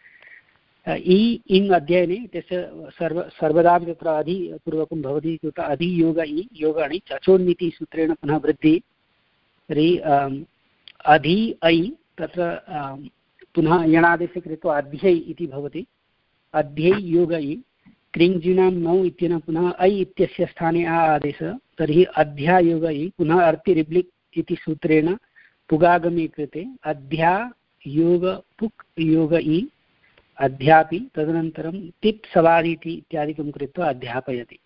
इ इङ् अध्ययने तस्य सर्व सर्वदापि तत्र अधिपूर्वकं भवति कृत अधियोग इ योग अणिच् अचोन्निति सूत्रेण पुनः वृद्धि। तर्हि अधि ऐ तत्र पुनः यणादेशे कृत्वा अध्यै इति भवति, अध्यै योग इ, क्रिङ् जीनां नौ इत्यनेन पुनः ऐ इत्यस्य स्थाने आ आदेशः, तर्हि अध्या योग इ, पुनः अर्ति रिब्लिक् इति सूत्रेण पुगागमे कृते अध्या योग पुक् योग इ अध्यापि, तदनन्तरं तिप् सवादिति इत्यादिकं कृत्वा अध्यापयति।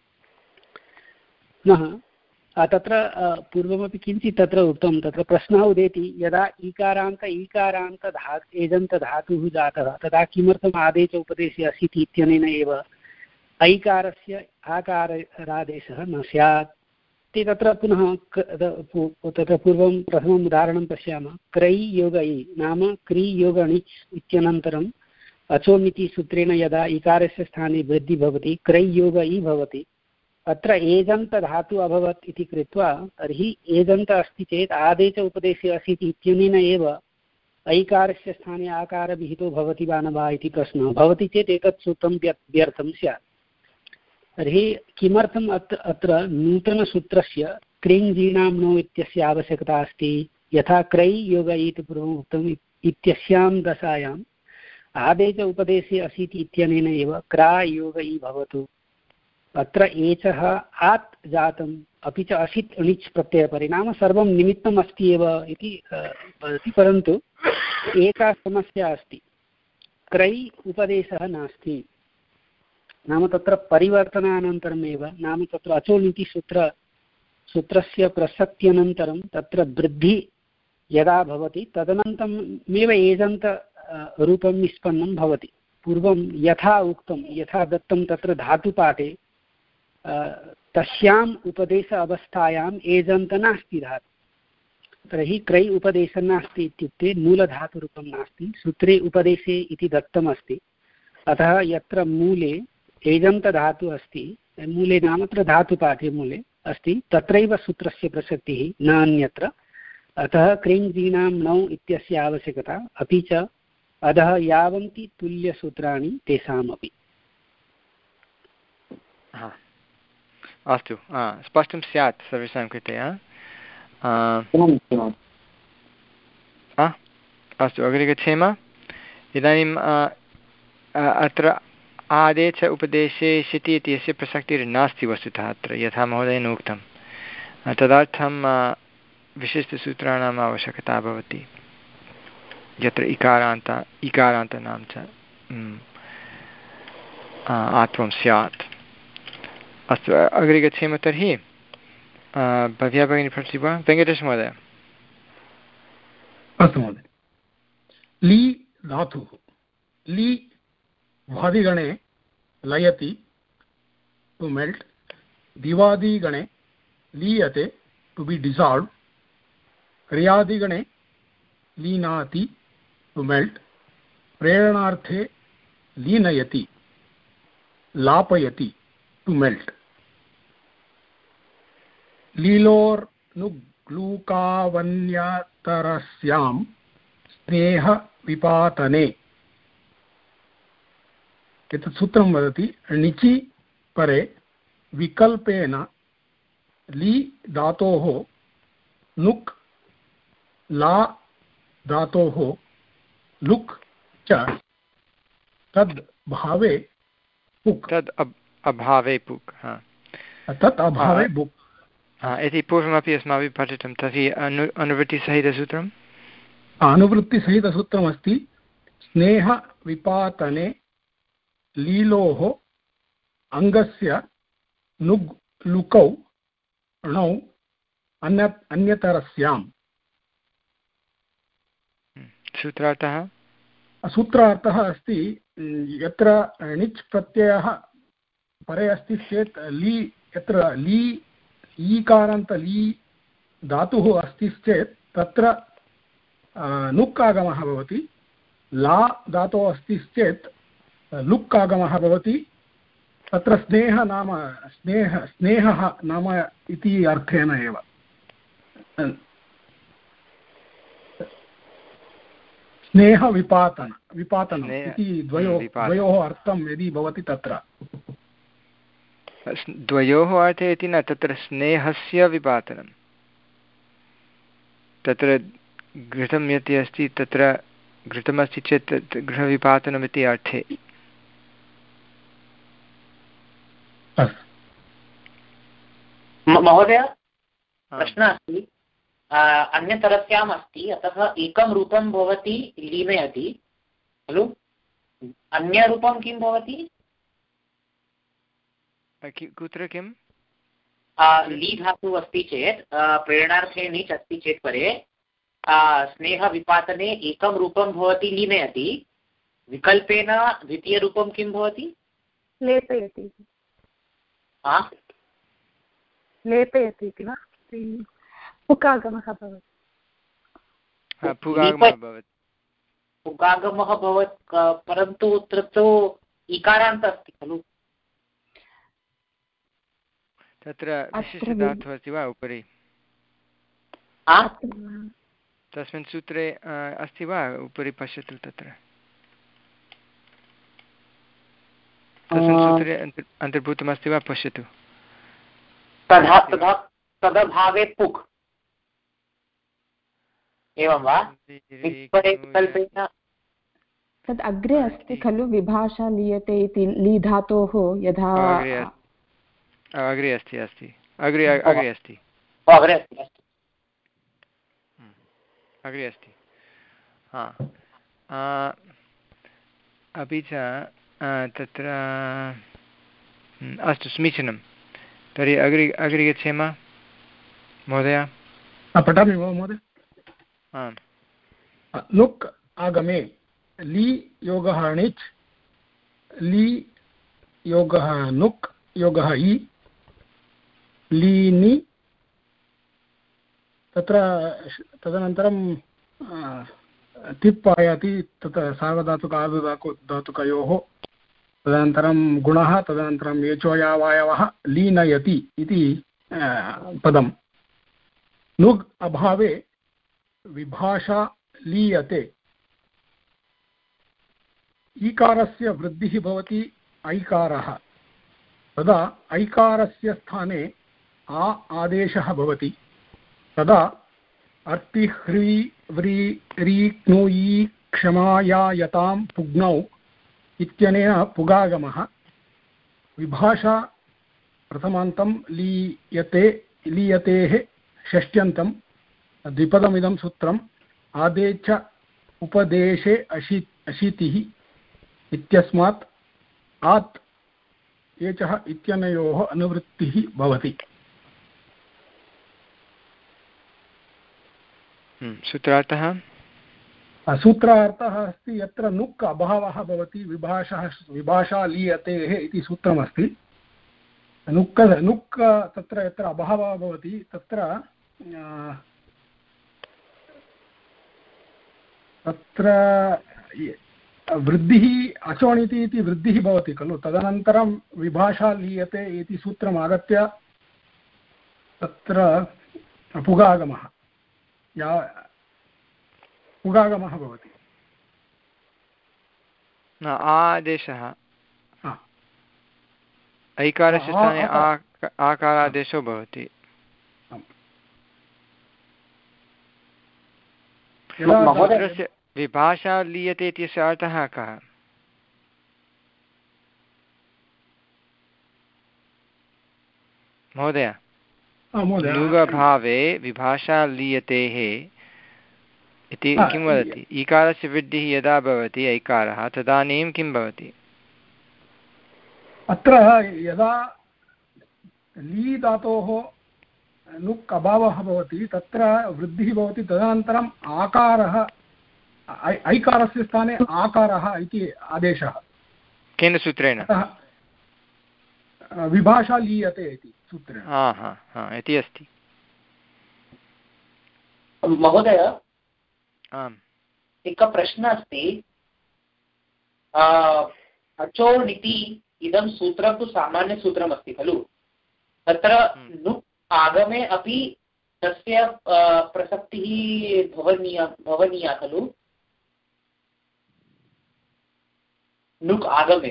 पुनः तत्र पूर्वमपि किञ्चित् तत्र उक्तं, तत्र प्रश्नः उदेति यदा ईकारान्त ईकारान्त धा एजन्तधातुः जातः तदा किमर्थम् आदेश उपदेशे अस्ति इत्यनेन एव ऐकारस्य आकारादेशः न स्यात् इति तत्र पुनः तत्र पूर्वं प्रथमम् उदाहरणं पश्यामः। क्रै योग इ नाम क्री योग णिच् इत्यनन्तरम् अचोमिति सूत्रेण यदा इकारस्य स्थाने वृद्धि भवति क्रै योग इ भवति। अत्र एजन्त धातु अभवत् इति कृत्वा तर्हि एजन्त अस्ति चेत् आदेश उपदेशे अस्ति इत्यनेन एव ऐकारस्य स्थाने आकारविहितो भवति वा न वा इति प्रश्नः भवति चेत् एतत् सूत्रं व्यर्थं स्यात्। तर्हि किमर्थम् अत्र अत्र नूतनसूत्रस्य क्रिङ् जीनां नो इत्यस्य आवश्यकता अस्ति, यथा क्रै योग इति पूर्वम् उक्तम् इत्यस्यां दशायाम् आदेश उपदेशे अस्ति इत्यनेन एव क्रा योग इ भवतु। अत्र एचः आत् जातम् अपि च असित् णिच् प्रत्ययपरिणाम सर्वं निमित्तम् अस्ति एव इति वदति, परन्तु एका समस्या अस्ति, क्रै उपदेशः नास्ति। नाम तत्र परिवर्तनानन्तरमेव, नाम तत्र अचोनिति सूत्र सूत्रस्य प्रसक्त्यनन्तरं तत्र वृद्धि यदा भवति तदनन्तरमेव एजन्त रूपं निष्पन्नं भवति। पूर्वं यथा उक्तं, यथा दत्तं तत्र धातुपाठे तस्याम् उपदेश अवस्थायाम् एजन्त नास्ति धातु, तर्हि क्रै उपदेशः नास्ति इत्युक्ते मूलधातुरूपं नास्ति, सूत्रे उपदेशे इति दत्तमस्ति। अतः यत्र मूले एजन्तधातुः अस्ति, मूले नाम अत्र धातुपाठे मूले अस्ति, तत्रैव सूत्रस्य प्रसक्तिः न अन्यत्र। अतः क्रिङ् जीनां नौ इत्यस्य आवश्यकता, अपि च अधः यावन्ति तुल्यसूत्राणि तेषामपि। अस्तु, स्पष्टं स्यात् सर्वेषां कृते। अस्तु, अग्रे गच्छेम। इदानीम् अत्र आदेश उपदेशे शिति इत्यस्य प्रसक्तिर्नास्ति वस्तुतः अत्र, यथा महोदयेन उक्तं। तदर्थं विशिष्टसूत्राणाम् आवश्यकता भवति, यत्र इकारान्त इकारान्तानां च आत्वं स्यात्। अस्तु, अग्रे गच्छेम तर्हि। भव्या भगिनी पठति वा? वेङ्कटेश महोदय। अस्तु महोदय। ली धातुः, ली वादिगणे लयति, टु मेल्ट्, दिवादिगणे लीयते टु बि डिसाल्व्, क्रियादिगणे लीनाति टु मेल्ट्, प्रेरणार्थे लीनयति लापयति टु मेल्ट्, लीलोर्नुग्लूकावन्यतरस्यां स्नेहविपातने। एतत् सूत्रं वदति णिचि परे विकल्पेन ली धातोः नुक् ला धातोः लुक् च तद् भावे पुक्, तद् अभावे पुक्, तत् अभावे बुक् इति पूर्वमपि अस्माभिः पठितं। तर्हि अनु अनुवृत्तिसहितसूत्रम् अनुवृत्तिसहितसूत्रमस्ति स्नेहविपातने लीलोः अङ्गस्य नुग् लुकौ णौ अन्य अन्यतरस्याम्। सूत्रार्थः सूत्रार्थः अस्ति यत्र णिच् प्रत्ययः परे अस्ति चेत् ली, यत्र ली ईकारान्त ली धातुः अस्ति चेत् तत्र नुक् आगमः भवति, ला धातुः अस्ति चेत् लुक् आगमः भवति। तत्र स्नेह नाम स्नेह स्नेहः नाम इति अर्थेन एव स्नेहविपातन विपातनम् इति द्वयोः द्वयोः अर्थं यदि भवति तत्र द्वयोः अर्थे इति न, तत्र स्नेहस्य विपातनं, तत्र घृतं यत् अस्ति तत्र घृतमस्ति चेत् गृहविपातनमिति अर्थे। महोदय प्रश्नः अस्ति, अन्यतरस्याम् अस्ति, अतः एकं रूपं भवति लीनयति खलु, अन्यरूपं किं भवति? कुत्र किं ली धातुः अस्ति चेत् प्रेरणार्थे णिच् अस्ति चेत् परे स्नेहविपातने एकं रूपं भवति लीनयति, विकल्पेन द्वितीयरूपं किं भवति? लेपयति। लेपयति इति वा? पुकागमः भवति। पुकागमः भवत्, परन्तु तत्र इकारान्त अस्ति खलु, तत्र विशिष्टधातुः अस्ति वा उपरि? तस्मिन् सूत्रे अस्ति वा उपरि? पश्यतु, तत्र तस्मिन् सूत्रे अन्तर्भूतमस्ति वा? पश्यतु। तदभावे पुक् एवं वा? तद् अग्रे अस्ति खलु, विभाषा लीयते इति ली धातोः यथा अग्रे अस्ति अस्ति अग्रे अग्रे अस्ति अग्रे अस्ति अग्रे अस्ति हा। अपि च तत्र अस्तु, समीचीनं। तर्हि अग्रे अग्रे गच्छेम महोदय। पठामि वा महोदय? आम्। लुक् आगमे ली योगः णिच्, ली योगः नुक् योगः इ, लीनि, तत्र तदनन्तरं तिप् आयाति, तत्र सार्वधातुक आर्धधातुक धातुकयोः, तदनन्तरं गुणः, तदनन्तरं एचोयावायवः, लीनयति इति पदं। नुग् अभावे विभाषा लीयते, ईकारस्य वृद्धिः भवति ऐकारः, तदा ऐकारस्य स्थाने आ आदेशः भवति, तदा अर्ति ह्री व्री री क्नु ई क्षमाया यतां पुग्नौ इत्यनेन पुगागमः। विभाषा प्रथमान्तं लीयते लीयतेः षष्ट्यन्तं द्विपदमिदं सूत्रम् आदेच उपदेशे अशी अशीतिः इत्यस्मात् आत् एचः इत्यनयोः अनुवृत्तिः भवति। सूत्रार्थः सूत्रार्थः अस्ति यत्र नुक् अभावः भवति विभाषः विभाषा लीयतेः इति सूत्रमस्ति, नुक् नुक् तत्र यत्र अभावः भवति तत्र तत्र वृद्धिः अचोणिति इति वृद्धिः भवति खलु, तदनन्तरं विभाषा लीयते इति सूत्रम् आगत्य तत्र पुगागमः या पुगागमः भवति न आदेशः ऐकारस्य स्थाने आकारादेशो भवति। सूत्रस्य विभाषा लीयते इत्यस्य अर्थः कः? महोदय, नुगभावे विभाषा लीयतेः इति किं वदति? ईकारस्य वृद्धिः यदा भवति ऐकारः तदानीं किं भवति? अत्र यदा ली धातोः नुक् अभावः भवति तत्र वृद्धिः भवति, तदनन्तरम् आकारः ऐकारस्य स्थाने आकारः इति आदेशः। केन सूत्रेण? विभाषा लीयते इति सूत्रेण। हा हा हा इति अस्ति। महोदय, आम्, एकः प्रश्नः अस्ति। अचोर् इति इदं सूत्रं तु सामान्यसूत्रमस्ति खलु, तत्र नुक् आगमे अपि तस्य प्रसक्तिः भवनीया भवनीया खलु। नुक् आगमे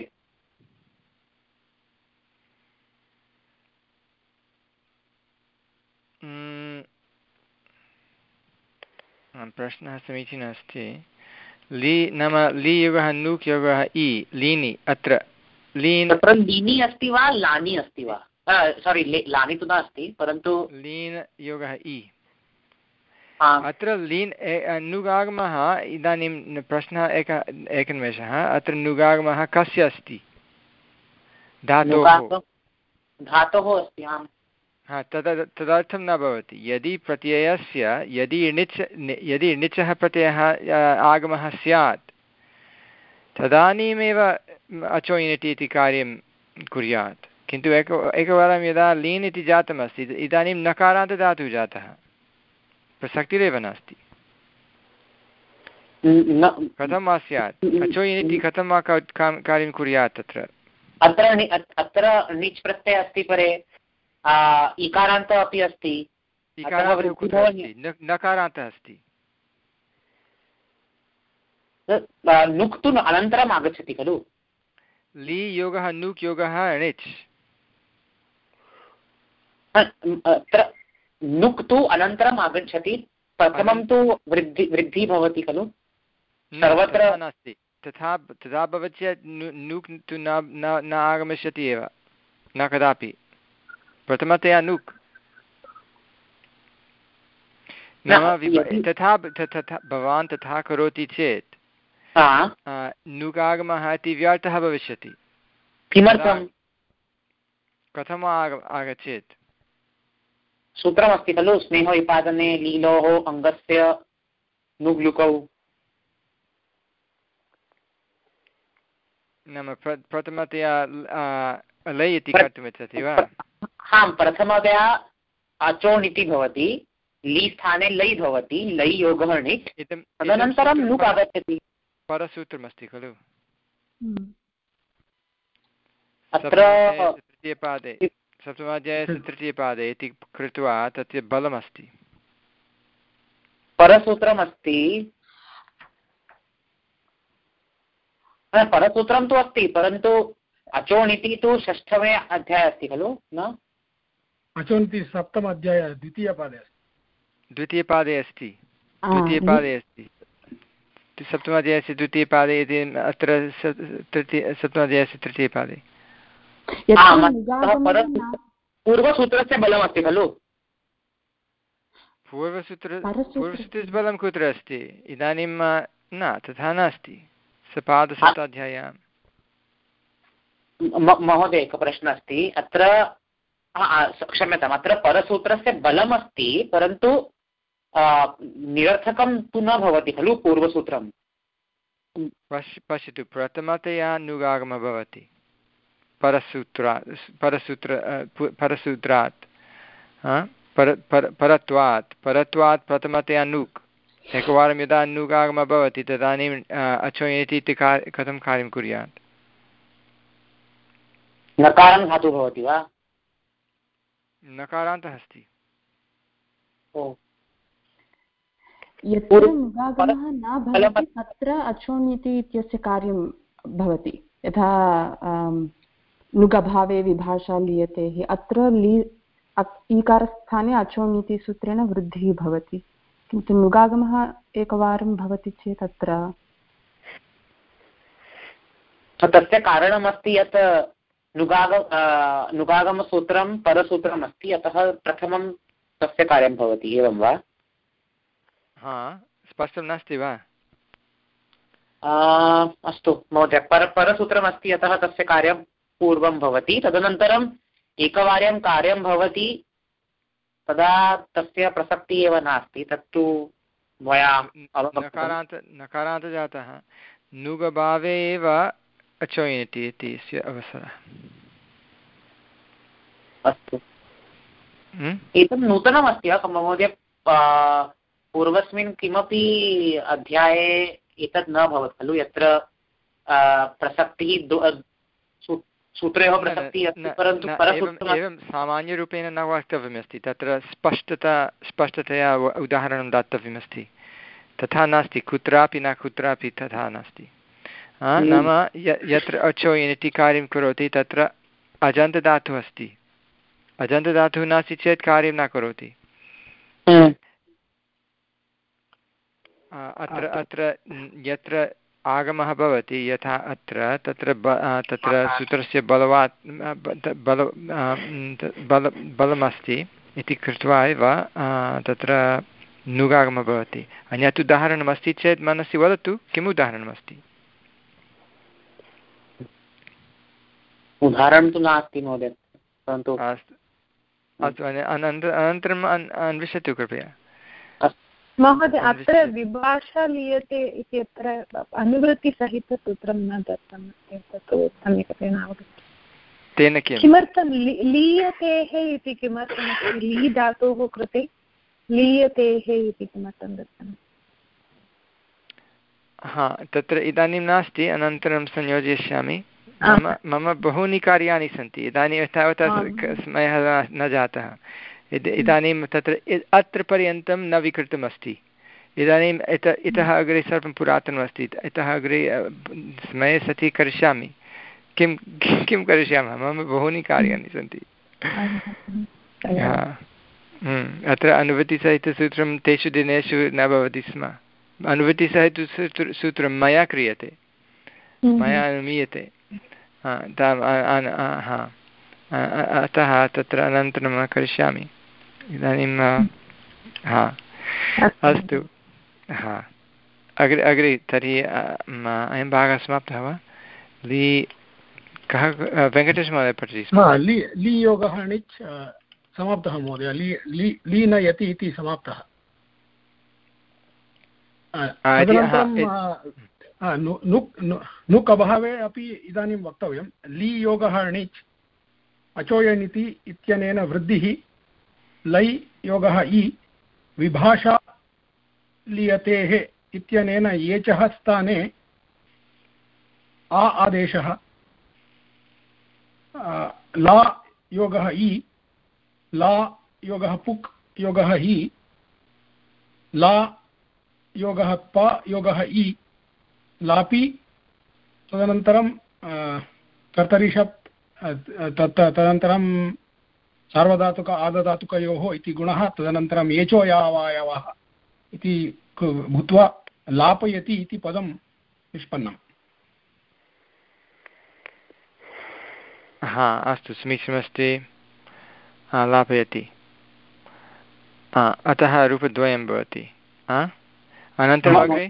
प्रश्नः समीचीनः अस्ति। ली नाम ली योगः नुक् योगः इ लीनि, अत्र लीन् तत्र लीनि अस्ति वा लानि अस्ति वा? सोरि, लानि तु नास्ति, परन्तु लीन् योगः इ। अत्र लीन् नुगागमः, इदानीं प्रश्नः एक एकनिमेषः, अत्र नुगागमः कस्य अस्ति? धातोः धातोः अस्ति। हा, तद तदर्थं न भवति। यदि प्रत्ययस्य यदि णिच् यदि णिचः प्रत्ययः आगमः स्यात् तदानीमेव अचोयिनिति इति कार्यं कुर्यात्। किन्तु एक एकवारं यदा लीन् इति जातमस्ति इदानीं नकारान्तधातुः जातः, प्रसक्तिरेव नास्ति। कथं वा स्यात्? अचोयिनिति कथं वा कार्यं कुर्यात्? तत्र अत्र अत्र णिच् प्रत्ययः अस्ति परे, इकारान्तः अपि अस्ति। इकारान्तः कुत्र अस्ति? नकारान्तः अस्ति। नुक् तु अनन्तरम् आगच्छति खलु। ली योगः नुक् योगः णिच्। अत्र नुक् तु अनन्तरम् आगच्छति, प्रथमं तु वृद्धि वृद्धिः भवति खलु सर्वत्र नास्ति। तथा तथा भवति चेत् नुक् तु न आगमिष्यति एव, न कदापि। प्रथमतया नुक् नाम तथा तथा भवान् तथा करोति चेत् नुगागमः इति व्यर्थः भविष्यति। किमर्थं? कथम् आगच्छेत्? सूत्रमस्ति खलु, स्नेहो विपादने लीलोः अङ्गस्य नुग्लुकौ। नाम प्रथमतया लै इति कर्तुमिच्छति वा? आम्, प्रथमतया अचोण् इति भवति, ली स्थाने लै भवति, लै योगः णिच्, तदनन्तरं नुक् आगच्छति। परसूत्रमस्ति खलु अत्र तृतीयपादे, सप्तमाध्यायस्य तृतीयपादे इति कृत्वा तस्य बलमस्ति। परसूत्रमस्ति, परसूत्रं तु अस्ति, परन्तु अचोण् इति तु षष्ठमे अध्याये अस्ति खलु न? अचोण् इति सप्तम अध्याये द्वितीयपादे अस्ति। द्वितीयपादे अस्ति द्वितीयपादे अस्ति सप्तमाध्यायस्य द्वितीयपादे इति अत्र तृतीय सप्तमाध्यायस्य तृतीयपादे। पूर्वसूत्रस्य बलमस्ति खलु। पूर्वसूत्र पूर्वसूत्रस्य बलं कुत्र अस्ति? इदानीं न, तथा नास्ति। सपादसप्ताध्याय्यां महोदय एकः प्रश्नः अस्ति। अत्र क्षम्यताम्, अत्र परसूत्रस्य बलमस्ति, परन्तु निरर्थकं तु न भवति खलु पूर्वसूत्रं। पश्य पश्यतु, प्रथमतया नुगागमः भवति, परसूत्रात् परसूत्र परसूत्रात् पर पर परत्वात् परत्वात् प्रथमतया नुक् एकवारं यदा नुगागमः भवति तदानीम् अचोयति इति कथं कार्यं कुर्यात्? नकारं धातुः भवति वा? नकारान्तः अस्ति। यत्र नुगागमः न भवति तत्र अचोनिति इत्यस्य कार्यं भवति। यथा नुगभावे विभाषा लीयते, अत्र ली ईकारस्थाने अचोनिति सूत्रेण वृद्धिः भवति, किन्तु नुगागमः एकवारं भवति चेत् अत्र तस्य कारणमस्ति यत् नुगाग नुगागमसूत्रं परसूत्रम् अस्ति, अतः प्रथमं तस्य कार्यं भवति, एवं वा? हा, स्पष्टं नास्ति वा? अस्तु महोदय, पर परसूत्रमस्ति अतः तस्य कार्यं पूर्वं भवति, तदनन्तरम् एकवारं कार्यं भवति तदा तस्य प्रसक्तिः एव नास्ति, तत्तु मया नकारान्त नकारान्त जातः नुगभावे एव अचोयति इति अस्य अवसरः। अस्तु, एतत् नूतनमस्ति महोदय, पूर्वस्मिन् किमपि अध्याये एतत् न भवत् खलु, यत्र प्रसक्तिः सूत्रयोः प्रसक्तिः अस्ति, परन्तु एवं सामान्यरूपेण न वक्तव्यमस्ति, तत्र स्पष्टता स्पष्टतया उदाहरणं दातव्यमस्ति, तथा नास्ति, कुत्रापि न कुत्रापि तथा नास्ति। नाम यत्र अचो इति कार्यं करोति तत्र अजन्तधातुः अस्ति, अजन्तधातुः नास्ति चेत् कार्यं न करोति। अत्र अत्र यत्र आगमः भवति यथा अत्र तत्र तत्र सूत्रस्य बलवात् बल बल बलमस्ति इति कृत्वा एव तत्र नुगागमः भवति। अन्यत् उदाहरणमस्ति चेत् मनसि वदतु, किम् उदाहरणमस्ति? उदाहरणं तु नास्ति महोदय, परन्तु अस्तु अस्तु अनन्तरम् अन्विषतु कृपया। महोदय, अत्र विभाषा लीयते इत्यत्र अनुवृत्तिसहितसूत्रं न दत्तम्, एतत् सम्यक्तया न अवगतम्। तेन किं किमर्थं लीयतेः इति किमर्थं ली धातोः कृते लीयतेः इति किमर्थं दत्तम्? हा, तत्र इदानीं नास्ति, अनन्तरं संयोजयिष्यामि। मम मम बहूनि कार्याणि सन्ति, इदानीं तावता समयः न जातः। इदानीं तत्र अत्र पर्यन्तं न विकृतमस्ति, इदानीम् इत इतः अग्रे सर्वं पुरातनमस्ति, इतः अग्रे समये सति करिष्यामि। किं किं करिष्यामः, मम बहूनि कार्याणि सन्ति। अत्र अनुवृत्तिसहितसूत्रं तेषु दिनेषु न भवति स्म, अनुवृत्तिसहितसूत्रं मया क्रियते, मया अनुमीयते, अतः तत्र अनन्तरं करिष्यामि। इदानीं हा अस्तु, हा अग्रे अग्रे तर्हि अयं भागः समाप्तः वा? लि कः वेङ्कटेशमहोदय पठति स्म? लि लि योगः णिच् समाप्तः महोदय, लि लि लीनयति इति समाप्तः। नुक् अभावे अपि इदानीं वक्तव्यं। लि योगः णिच् अचोयनिति इत्यनेन वृद्धिः, लै योगः इ विभाषा लीयतेः इत्यनेन एचः स्थाने आ आदेशः, ला योगः इ ला योगः पुक् योगः हि, ला योगः प योगः इ लापि, तदनन्तरं कर्तरिषप्, तदनन्तरं सार्वधातुक आदधातुकयोः इति गुणः, तदनन्तरम् एचो यावायवः इति भूत्वा लापयति इति पदं निष्पन्नम्। हा अस्तु, समीचीनमस्ति। लापयति, अतः रूपद्वयं भवति। अनन्तरम् अग्रे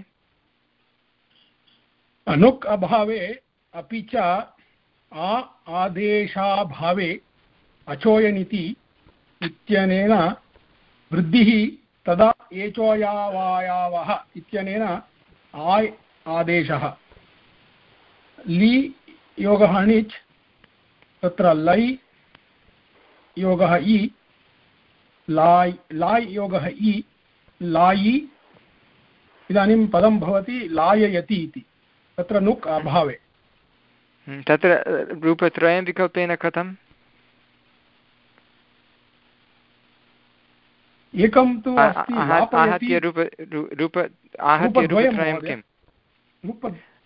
अनुक् अभावे अपि च आ आदेशाभावे अचोयनिति इत्यनेन वृद्धिः, तदा एचोयावायावः इत्यनेन आय् आदेशः। लि योगः णिच् तत्र लै योगः इ लाय् लाय् योगः इ लायि इदानीं पदं भवति लाययति इति तत्र नुक् अभावे तत्र रूपत्रयं विकल्पेन कथम् एकं तु आहत्य रूप रूप आहत्य रूपत्रयं किम् रूप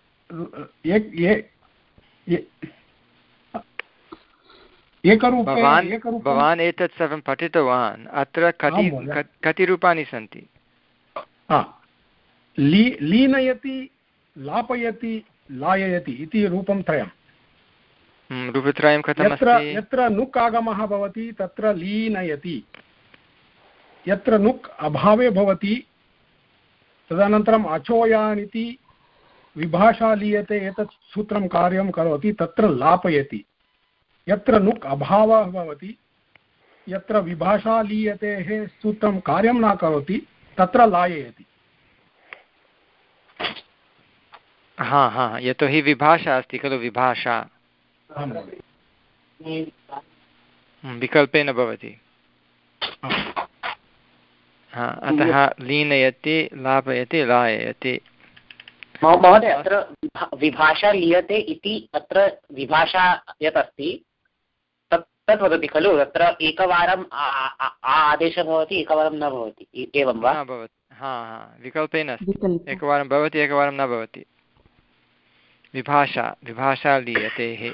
भवान् भवान् एतत् सर्वं पठितवान् अत्र कति कति रूपाणि सन्ति लीनयति लापयति लाययति इति रूपं त्रयं रूपत्रयं कथमस्ति यत्र नुक् आगमः भवति तत्र लीनयति यत्र नुक् अभावे भवति तदनन्तरम् अचोयान् इति विभाषा लीयते एतत् सूत्रं कार्यं करोति तत्र लापयति यत्र नुक् अभावः भवति यत्र विभाषा लीयतेः सूत्रं कार्यं न करोति तत्र लाययति हा हा यतोहि विभाषा अस्ति खलु विभाषा विकल्पेन भवति हा अतः लीनयति लापयति लाययति महोदय अत्र विभाषा लीयते इति अत्र विभाषा यत् अस्ति तत् तत् वदति खलु तत्र एकवारम् आदेशः भवति एकवारं न भवति एवं वा न भवति हा हा विकल्पेन अस्ति एकवारं भवति एकवारं न भवति विभाषा विभाषा लीयतेः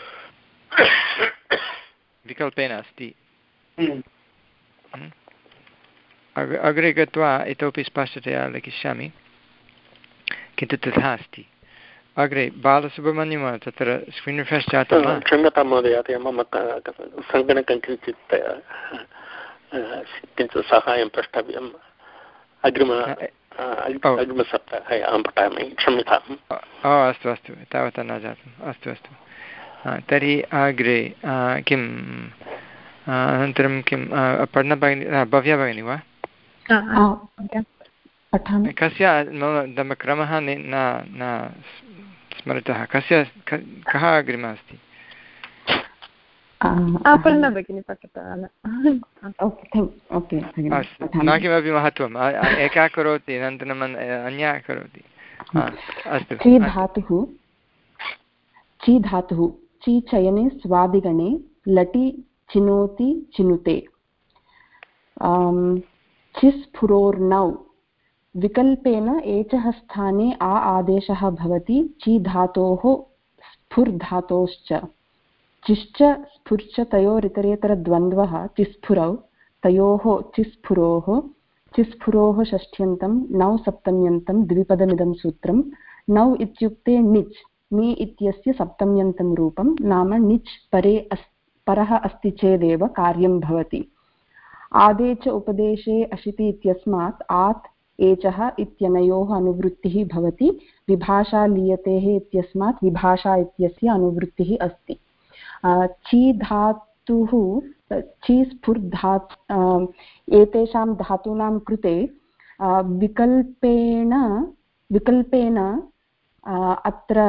विकल्पेन अस्ति अग्रे गत्वा इतोपि स्पष्टतया लिखिष्यामि किन्तु तथा अस्ति अग्रे बालसुब्रह्मण्यं तत्र स्क्रीन् रिफ्रेश् जातं वा क्षम्यतां महोदय मम सङ्गणकं किञ्चित् किञ्चित् साहाय्यं प्रष्टव्यम् अग्रिम अग्रिमसप्ताहे अहं पठामि क्षम्यताम् ओ अस्तु अस्तु तावता न जातम् अस्तु अस्तु तर्हि अग्रे किम् अनन्तरं किं पठनभगिनी भव्या भगिनी वा कस्य मम क्रमः न न स्मृतः कस्य कः अग्रिमः अस्ति न किमपि महत्त्वम् एका करोति अनन्तरम् अन्या करोति अस्तु ची धातुः ची धातुः ची चयने स्वादिगणे लटि चिनोति चिनुते चिस्फुरोर्नौ विकल्पेन एचः स्थाने आ आदेशः भवति ची धातोः स्फुर् धातोश्च चिश्च स्फुर्च तयोरितरेतरद्वन्द्वः चिस्फुरौ तयोः चिस्फुरोः चिस्फुरोः षष्ठ्यन्तं नौ सप्तम्यन्तं द्विपदमिदं सूत्रं नौ इत्युक्ते निच् नि इत्यस्य सप्तम्यन्तं रूपं नाम निच् परे अस् परः अस्ति चेदेव कार्यं भवति आदेच उपदेशे अशिति इत्यस्मात् आत् एचः इत्यनयोः अनुवृत्तिः भवति विभाषा लीयतेः इत्यस्मात् विभाषा इत्यस्य अनुवृत्तिः अस्ति ची धातुः ची स्फुर् धात् एतेषां धातूनां कृते विकल्पेन विकल्पेन अत्र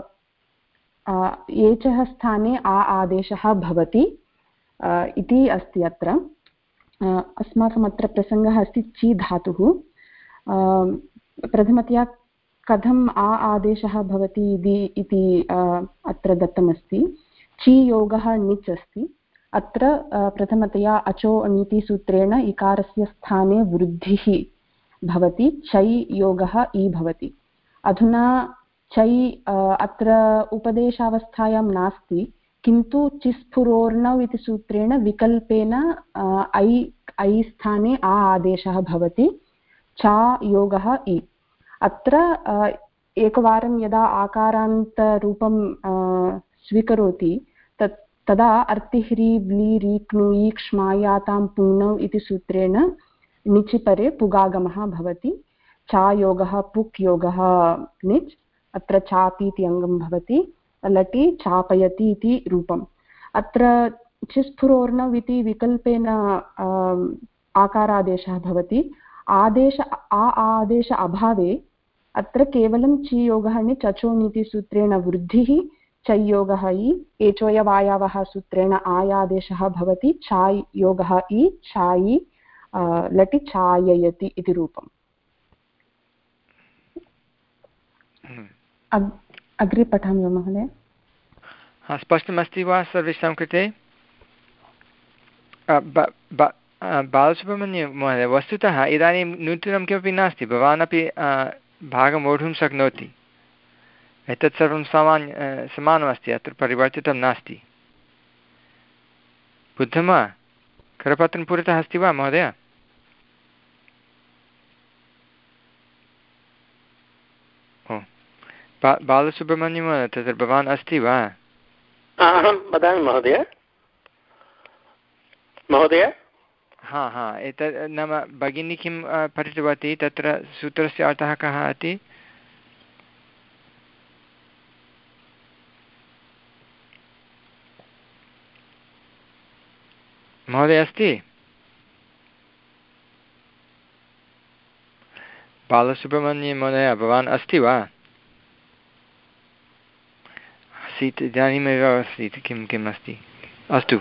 एचः स्थाने आ आदेशः भवति इति अस्ति अत्र अस्माकम् अत्र प्रसङ्गः अस्ति ची धातुः प्रथमतया कथम् आ आदेशः भवति इति अत्र दत्तमस्ति ची योगः निच् अस्ति अत्र प्रथमतया अचो अनीतिसूत्रेण इकारस्य स्थाने वृद्धिः भवति चै योगः इ भवति अधुना चै अत्र उपदेशावस्थायां नास्ति किन्तु चिस्फुरोर्नौ इति सूत्रेण विकल्पेन ऐ ऐ स्थाने आ आदेशः भवति चा योगः इ अत्र एकवारं यदा आकारान्तरूपं स्वीकरोति तत् तदा अर्तिह्री व्ली रीक्नु ईक्ष्मायातां पुङ्नौ इति सूत्रेण निचिपरे पुगागमः भवति चा योगः पुक् योगः निच् अत्र चापि इति अङ्गं भवति लटि चापयति इति रूपम् अत्र चिस्फुरोर्नौ इति विकल्पेन आकारादेशः भवति आदेश आ आदेश अभावे अत्र केवलं ची योगः निच् अचोनिति सूत्रेण वृद्धिः चयोगः इ एचोयवायावः सूत्रेण आयादेशः भवति चाय् योगः इ चायि लटि चाययति इति रूपम्। अग्रे पठामि वा महोदय? हा, स्पष्टमस्ति वा सर्वेषां कृते? बालसुब्रह्मण्य महोदय, वस्तुतः इदानीं नूतनं किमपि नास्ति, भवान् अपि भागं वोढुं शक्नोति। एतत् सर्वं सामान्य समानमस्ति, अत्र परिवर्तितं नास्ति। बुद्धं वा? करपत्रं पुरतः अस्ति वा महोदय? ओ, बा बालसुब्रह्मण्यं महोदय, तत्र भवान् अस्ति वा? अहं वदामि महोदय। महोदय हा हा एतत् नाम भगिनी किं पठितवती, तत्र सूत्रस्य अर्थः कः इति? महोदय अस्ति? बालसुब्रह्मण्यं महोदय, भवान् अस्ति वा? आसीत्, इदानीमेव आसीत्, किं किम् अस्ति? अस्तु,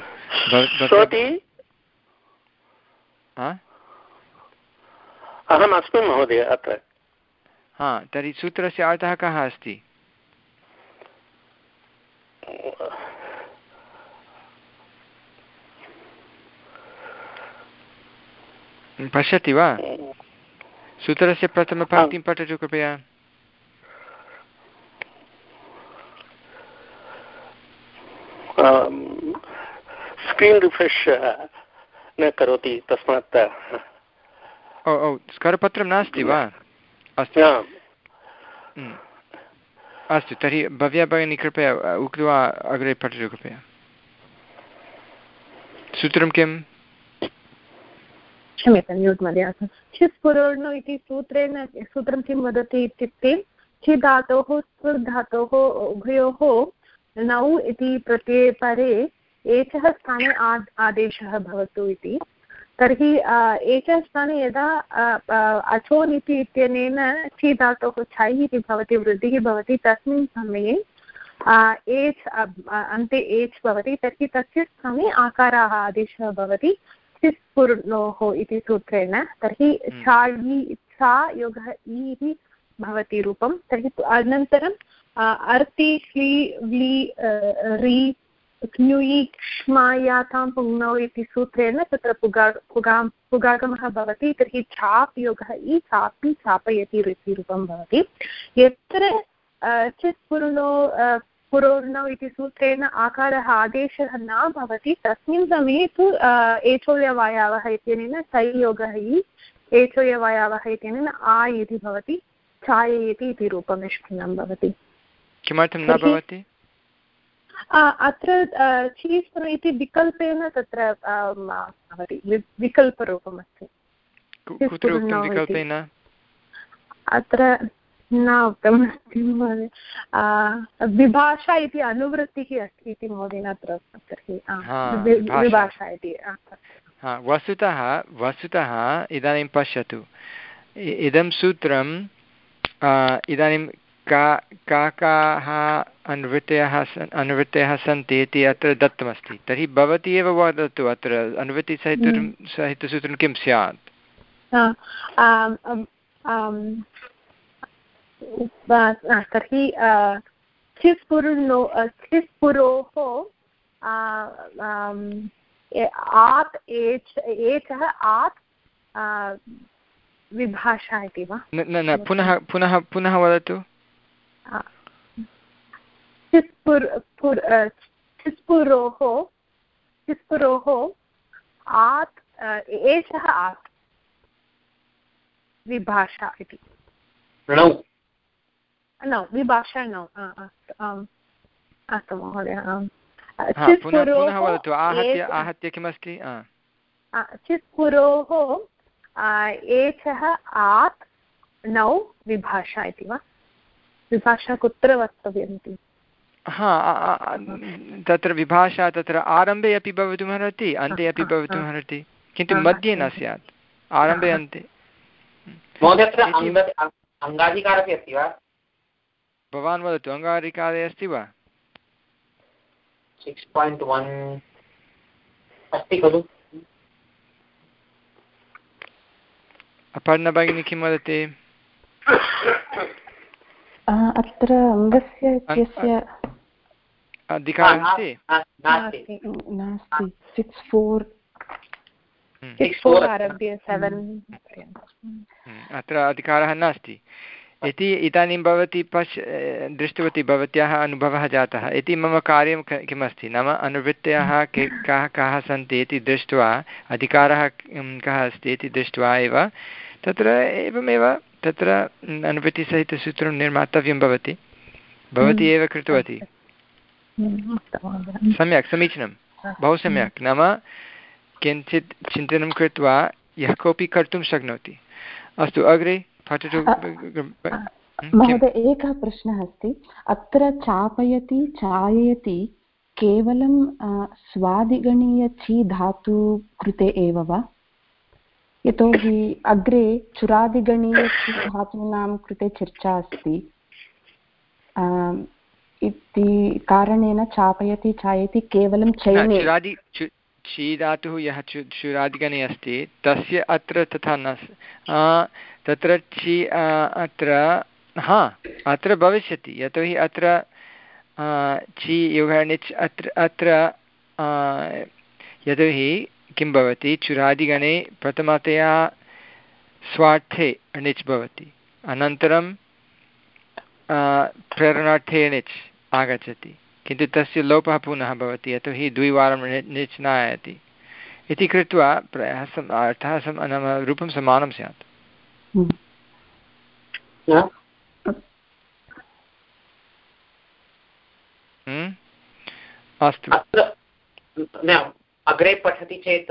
अहम् अस्मि महोदय अत्र। हा, तर्हि सूत्रस्य अर्थः कः अस्ति? पश्यति वा? सूत्रस्य प्रथमपङ्क्तिं पठतु कृपया। स्क्रीन् रिफ्रेश् न करोति, तस्मात्। ओ ओ करपत्रं नास्ति वा? अस्तु अस्तु, तर्हि भव्या भगिनी कृपया उक्त्वा अग्रे पठतु कृपया। सूत्रं किम्? क्षम्यतां, म्यूट् मध्ये आसम्। छिस्पुरोर्णो इति सूत्रेण सूत्रं किं वदति इत्युक्ते छिधातोः स्फुर्धातोः उभयोः नौ इति प्रत्यये परे एचः स्थाने आदेशः भवतु इति। तर्हि एचः स्थाने यदा अचोन् इति इत्यनेन छि धातोः छै इति भवति, वृद्धिः भवति, तस्मिन् समये एच् अन्ते एच् भवति, तर्हि तस्य स्थाने आकाराः आदेशः भवति छिस्पुर्णोः इति सूत्रेण। तर्हि छायि छा योगः इ इति भवति रूपं। तर्हि अनन्तरम् अर्ति श्ली व्ली रि क्नुयि क्ष्मायातां पुङ्नौ इति सूत्रेण तत्र पुगा पुगां पुगागमः भवति। तर्हि छाप् योगः इ छापि छापयति इति रूपं भवति। यत्र चित्पुरुणो पुरोर्णौ इति सूत्रेण आकारः आदेशः न भवति, तस्मिन् समये तु एचोयवायावः इत्यनेन सै योगः इ एचोयवायावः इत्यनेन आ इति भवति, छाययति इति रूपं निष्पन्नं भवति। किमर्थं न भवति? अत्र चीस्पुर इति विकल्पेन तत्र भवति, विकल्परूपमस्ति। कुत्र उक्तं विकल्पेन? अत्र न उक्तमस्ति महोदय। विभाषा इति अनुवृत्तिः अस्ति इति महोदयेन अत्र तर्हि विभाषा इति। वस्तुतः वस्तुतः इदानीं पश्यतु, इदं सूत्रम् इदानीं का काकाः अनुवृत्तयः अनुवृत्तयः सन्ति इति अत्र दत्तमस्ति। तर्हि भवती एव वदतु, अत्र अनुवृत्तिसहितं सहितसूत्रं किं स्यात्? तर्हि छिस्पुरुणो छिस्पुरोः आत् एच् एचः आत् विभाषा इति वा? न न पुनः पुनः पुनः वदतु। छिस्पुरोः छिस्पुरोः आत् एषः आत् विभाषा इति। नौ नौ विभाषा नौ। अस्तु महोदय। पुनः वदतु, आहत्य आहत्य किमस्ति? छिस्पुरोः एचः आत् नौ विभाषा इति वा? विभाषा कुत्र वक्तव्यमिति? हा, तत्र विभाषा तत्र आरम्भे अपि भवितुमर्हति, अन्ते अपि भवितुमर्हति, किन्तु मध्ये न स्यात्, आरम्भे अन्ते। अङ्गाधिकारः अस्ति वा? भवान् वदतु, अङ्गाधिकारे अस्ति वा? सिक्स् पायिण्ट् वन् अस्ति खलु? अपर्णा भगिनी किं वदति? अत्र अङ्गस्य इत्यस्य अधिकारः अस्ति नास्ति सिक्स् फोर् आरभ्य सेवेन् अत्र अधिकारः नास्ति इति इदानीं भवती पश् दृष्टवती भवत्याः अनुभवः जातः इति मम कार्यं किमस्ति नाम अनुवृत्तयः के काः काः सन्ति इति दृष्ट्वा अधिकारः कः अस्ति इति दृष्ट्वा एव तत्र एवमेव तत्र अनुवृत्तिसहितसूत्रं निर्मातव्यं भवति भवती एव कृतवती सम्यक् समीचीनं बहु सम्यक् नाम किञ्चित् चिन्तनं कृत्वा यः कोऽपि कर्तुं शक्नोति अस्तु अग्रे पठतु महोदय एकः प्रश्नः अस्ति अत्र चापयति चाययति केवलं स्वादिगणीयची धातु कृते एव वा यतोहि अग्रे चुरादिगणीयची धातूनां कृते चर्चा अस्ति इति कारणेन चापयति चायति केवलं चयने ची धातुः यः चुरादिगणे अस्ति तस्य अत्र तथा न तत्र ची अत्र हा अत्र भविष्यति यतोहि अत्र ची योगनिच् अत्र अत्र यतोहि किं भवति चुरादिगणे प्रथमतया स्वार्थे णिच् भवति अनन्तरं प्रेरणार्थे णिच् आगच्छति किन्तु तस्य लोपः पुनः भवति यतोहि द्विवारं णिच् न आयाति इति कृत्वा प्रायः सम् अर्थः सम् नाम रूपं समानं स्यात् अस्तु अग्रे पठति चेत्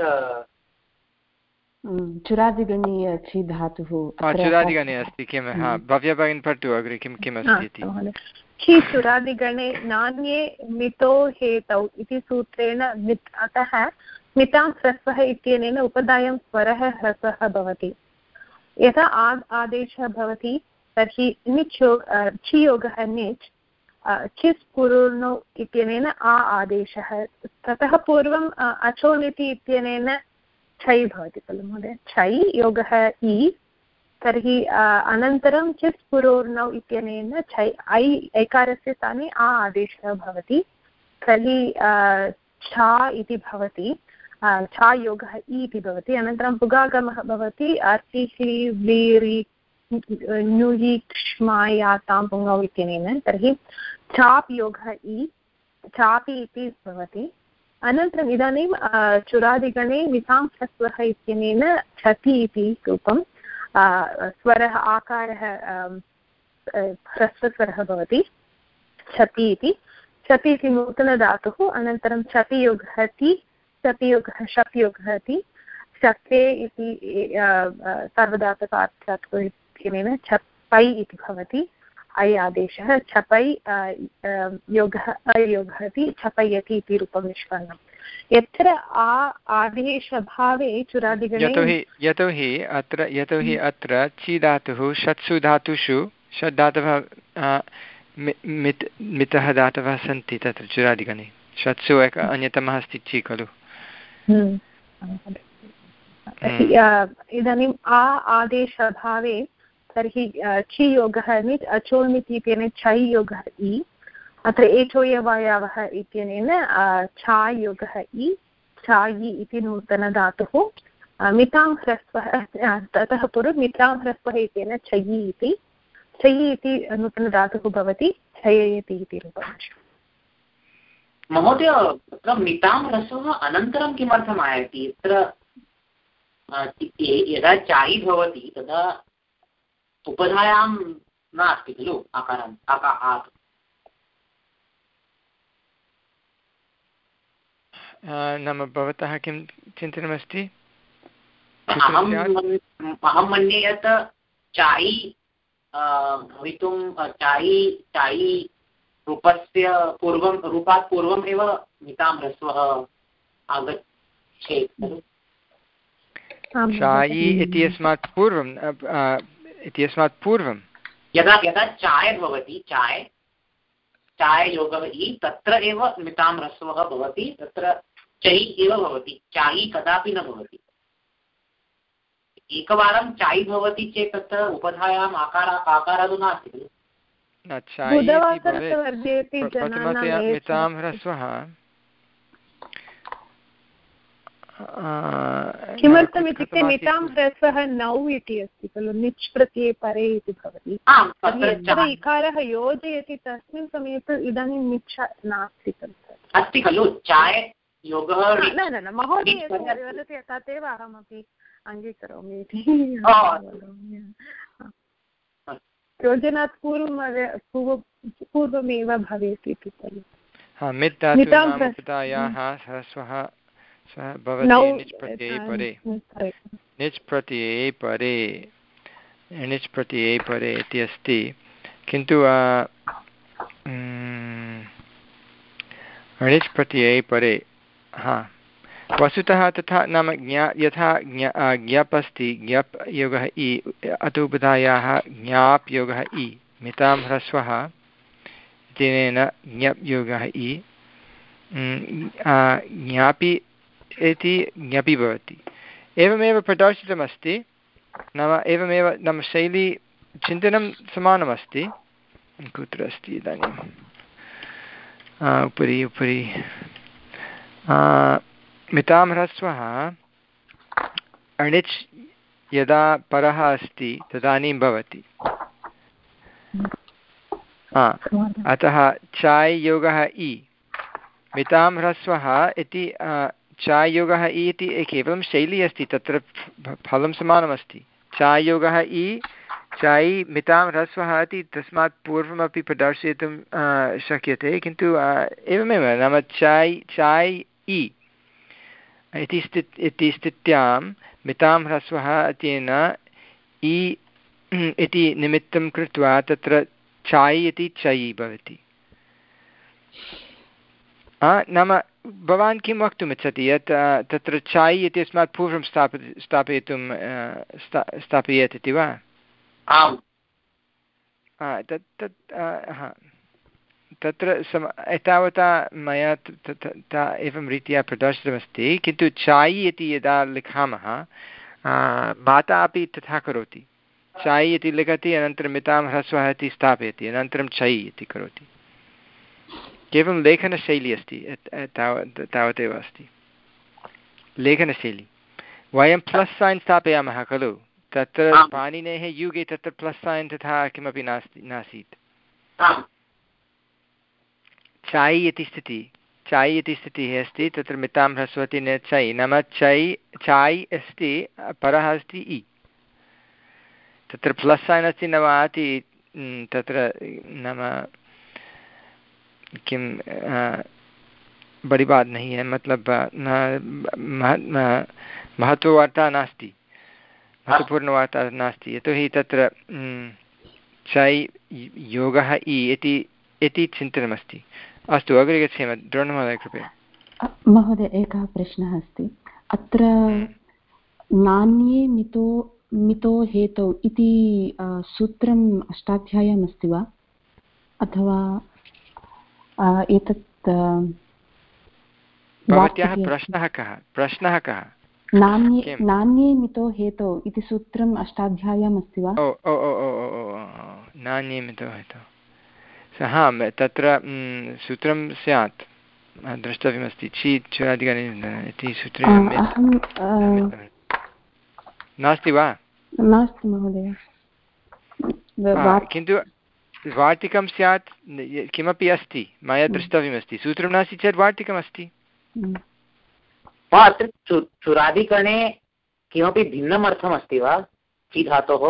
चुरादिगणीय छि धातुः चुरादिगणे अस्ति किं हा भव्या भगिनी पठतु अग्रे किं किम् अस्ति इति छि चुरादिगणे नान्ये मितो हेतौ इति सूत्रेण मित् अतः मितां ह्रस्वः इत्यनेन उपधायां स्वरः ह्रस्वः भवति यथा आ आदेशः भवति तर्हि निच् छि योगः निच् चिस् पुरुर्णौ इत्यनेन आ आदेशः ततः पूर्वम् अचोनिति इत्यनेन छै भवति खलु महोदय छै योगः इ तर्हि अनन्तरं चिस् पुरोर्णौ इत्यनेन छै ऐ ऐकारस्य स्थाने आ आदेशः भवति तर्हि छा इति भवति छा योगः इ इति भवति अनन्तरं पुगागमः भवति अर्तिः व्लीरि न्यूयिक्ष्मायातां पुङ्गौ इत्यनेन तर्हि चाप् योगः इ चापि इति भवति अनन्तरम् इदानीं चुरादिगणे मितां ह्रस्वः इत्यनेन छति इति रूपं स्वरः आकारः ह्रस्वस्वरः भवति छति इति छति इति नूतनधातुः अनन्तरं छतियोगः ति छतियोगः शप्योगः ति शक्ते इति सार्वधातुकार्थः इत्यनेन छपै इति भवति ऐ आदेशः छपै योगः अयोगः इति छपयति इति रूपं निष्पन्नम् यत्र आ आदेशभावे चुरादिगणे यतोहि यतोहि अत्र यतोहि अत्र ची धातुः षट्सु धातुषु षड् धातवः मित् मितः धातवः सन्ति तत्र चुरादिगणे षट्सु एक अन्यतमः अस्ति ची खलु इदानीम् आ आदेशभावे तर्हि छि योगः निच् अचोनिति इत्यनेन छै योगः इ अत्र एचोयवायावः इत्यनेन छा योगः इ छायि इति नूतनधातुः मितां ह्रस्वः ततः पूर्वं मितां ह्रस्वः इत्यनेन छयि इति छयि इति नूतनधातुः भवति छययति इति रूपम् महोदय तत्र मितां ह्रस्वः अनन्तरं किमर्थम् आयाति यत्र यदा चायि भवति तदा उपधायां नास्ति खलु आकारम् आकारात् नाम भवतः किं चिन्तनमस्ति अहं मन्ये यत् चायि भवितुं चायि चायि रूपस्य पूर्वं रूपात् पूर्वम् एव मितां ह्रस्वः आगच्छेत् खलु चायि इत्यस्मात् पूर्वं इत्यस्मात् पूर्वं यदा यदा चाय भवति चाय चाययोगः इ तत्र एव मितां ह्रस्वः भवति, तत्र चै एव भवति, चायि कदापि न भवति। एकवारं चायि भवति चेत् तत्र उपधायाम् आकार आकारः नास्ति खलु। प्रथमतया मितां ह्रस्वः किमर्थम् इत्युक्ते मितां ह्रस्वः नौ इति अस्ति खलु, निच् प्रत्यये परे इति भवति। यत्र इकारः योजयति तस्मिन् समये तु इदानीं निच् नास्ति खलु, अस्ति खलु चाय योगः। न न न महोदय वदति तदेव अहमपि अङ्गीकरोमि इति। योजनात् पूर्वं पूर्वमेव भवेत् इति खलु। ह्रस्वः सः भवति निच् प्रत्यये परे, निच् प्रत्यये परे, निच् प्रत्यये परे इति अस्ति। किन्तु निच् प्रत्यये परे हा वस्तुतः तथा नाम ज्ञा यथा ज्ञा ज्ञप् अस्ति, ज्ञप् योगः इ अतुपधायाः ज्ञाप् योगः इ, मितां ह्रस्वः तेन ज्ञप् योगः इ, ज्ञापि इति ज्ञपि भवति। एवमेव प्रदर्शितमस्ति, नाम एवमेव नाम शैली चिन्तनं समानमस्ति। कुत्र अस्ति इदानीम् उपरि उपरि मितां ह्रस्वः अणिच् यदा परः अस्ति तदानीं भवति। अतः चाय् योगः इ मितां ह्रस्वः इति चाय् योगः इ इति केवलं शैली अस्ति, तत्र फलं समानमस्ति। चाय् योगः इ चाय् मितां ह्रस्वः इति तस्मात् पूर्वमपि प्रदर्शयितुं शक्यते, किन्तु एवमेव नाम चाय् चाय् इ इति स्थित् इति स्थित्यां मितां ह्रस्वः तेन इ इति निमित्तं कृत्वा तत्र चाय् इति चयि भवति। नाम भवान् किं वक्तुमिच्छति यत् तत्र चाय् इत्यस्मात् पूर्वं स्थाप स्थापयितुं स्थापयेत् इति वा? आम्। तत् तत् हा तत्र सम एतावता मया एवं रीत्या प्रदर्शितमस्ति, किन्तु चाय् इति यदा लिखामः माता अपि तथा करोति। चाय् इति लिखति, अनन्तरं मितां ह्रस्वः इति स्थापयति, अनन्तरं चय् इति करोति। केवलं लेखनशैली अस्ति, तावत् तावदेव अस्ति लेखनशैली। वयं प्लस् सैन् स्थापयामः खलु, तत्र पाणिनेः युगे तत्र प्लस् सैन् तथा किमपि नास्ति नासीत्। चाय् इति स्थितिः चाय् इति स्थितिः अस्ति, तत्र मितां ह्रस्वति न चय्, नाम चय् चाय् अस्ति, परः अस्ति इ, तत्र प्लस् सैन् अस्ति न वा इति तत्र नाम किं बड़ी बात नहीं है, मतलब महत्ववार्ता नास्ति, महत्वपूर्णवार्ता नास्ति, यतोहि तत्र चय् योगः इ इति इति चिन्तनमस्ति। अस्तु अग्रे गच्छेम। द्रोणमहोदय कृपया। महोदय एकः प्रश्नः अस्ति अत्र, नान्ये मितो मितो हेतौ इति सूत्रम् अष्टाध्याय्याम् अस्ति वा, अथवा एतत् भवत्याः प्रश्नः कः? प्रश्नः कः? नान्ये नान्ये मितो हेतौ इति सूत्रम् अष्टाध्याय्याम् अस्ति वा? ओ ओ ओ ओ ओ नान्ये मितो हेतौ, हा तत्र सूत्रं स्यात्, द्रष्टव्यमस्ति। छि चुरादिगणे इति सूत्रे नास्ति वा? नास्ति महोदय, किन्तु वार्तिकं स्यात्, किमपि अस्ति, मया द्रष्टव्यमस्ति। सूत्रं नास्ति चेत् वार्तिकमस्ति। अत्र चुरादिगणे किमपि भिन्नम् अर्थमस्ति वा छि धातोः?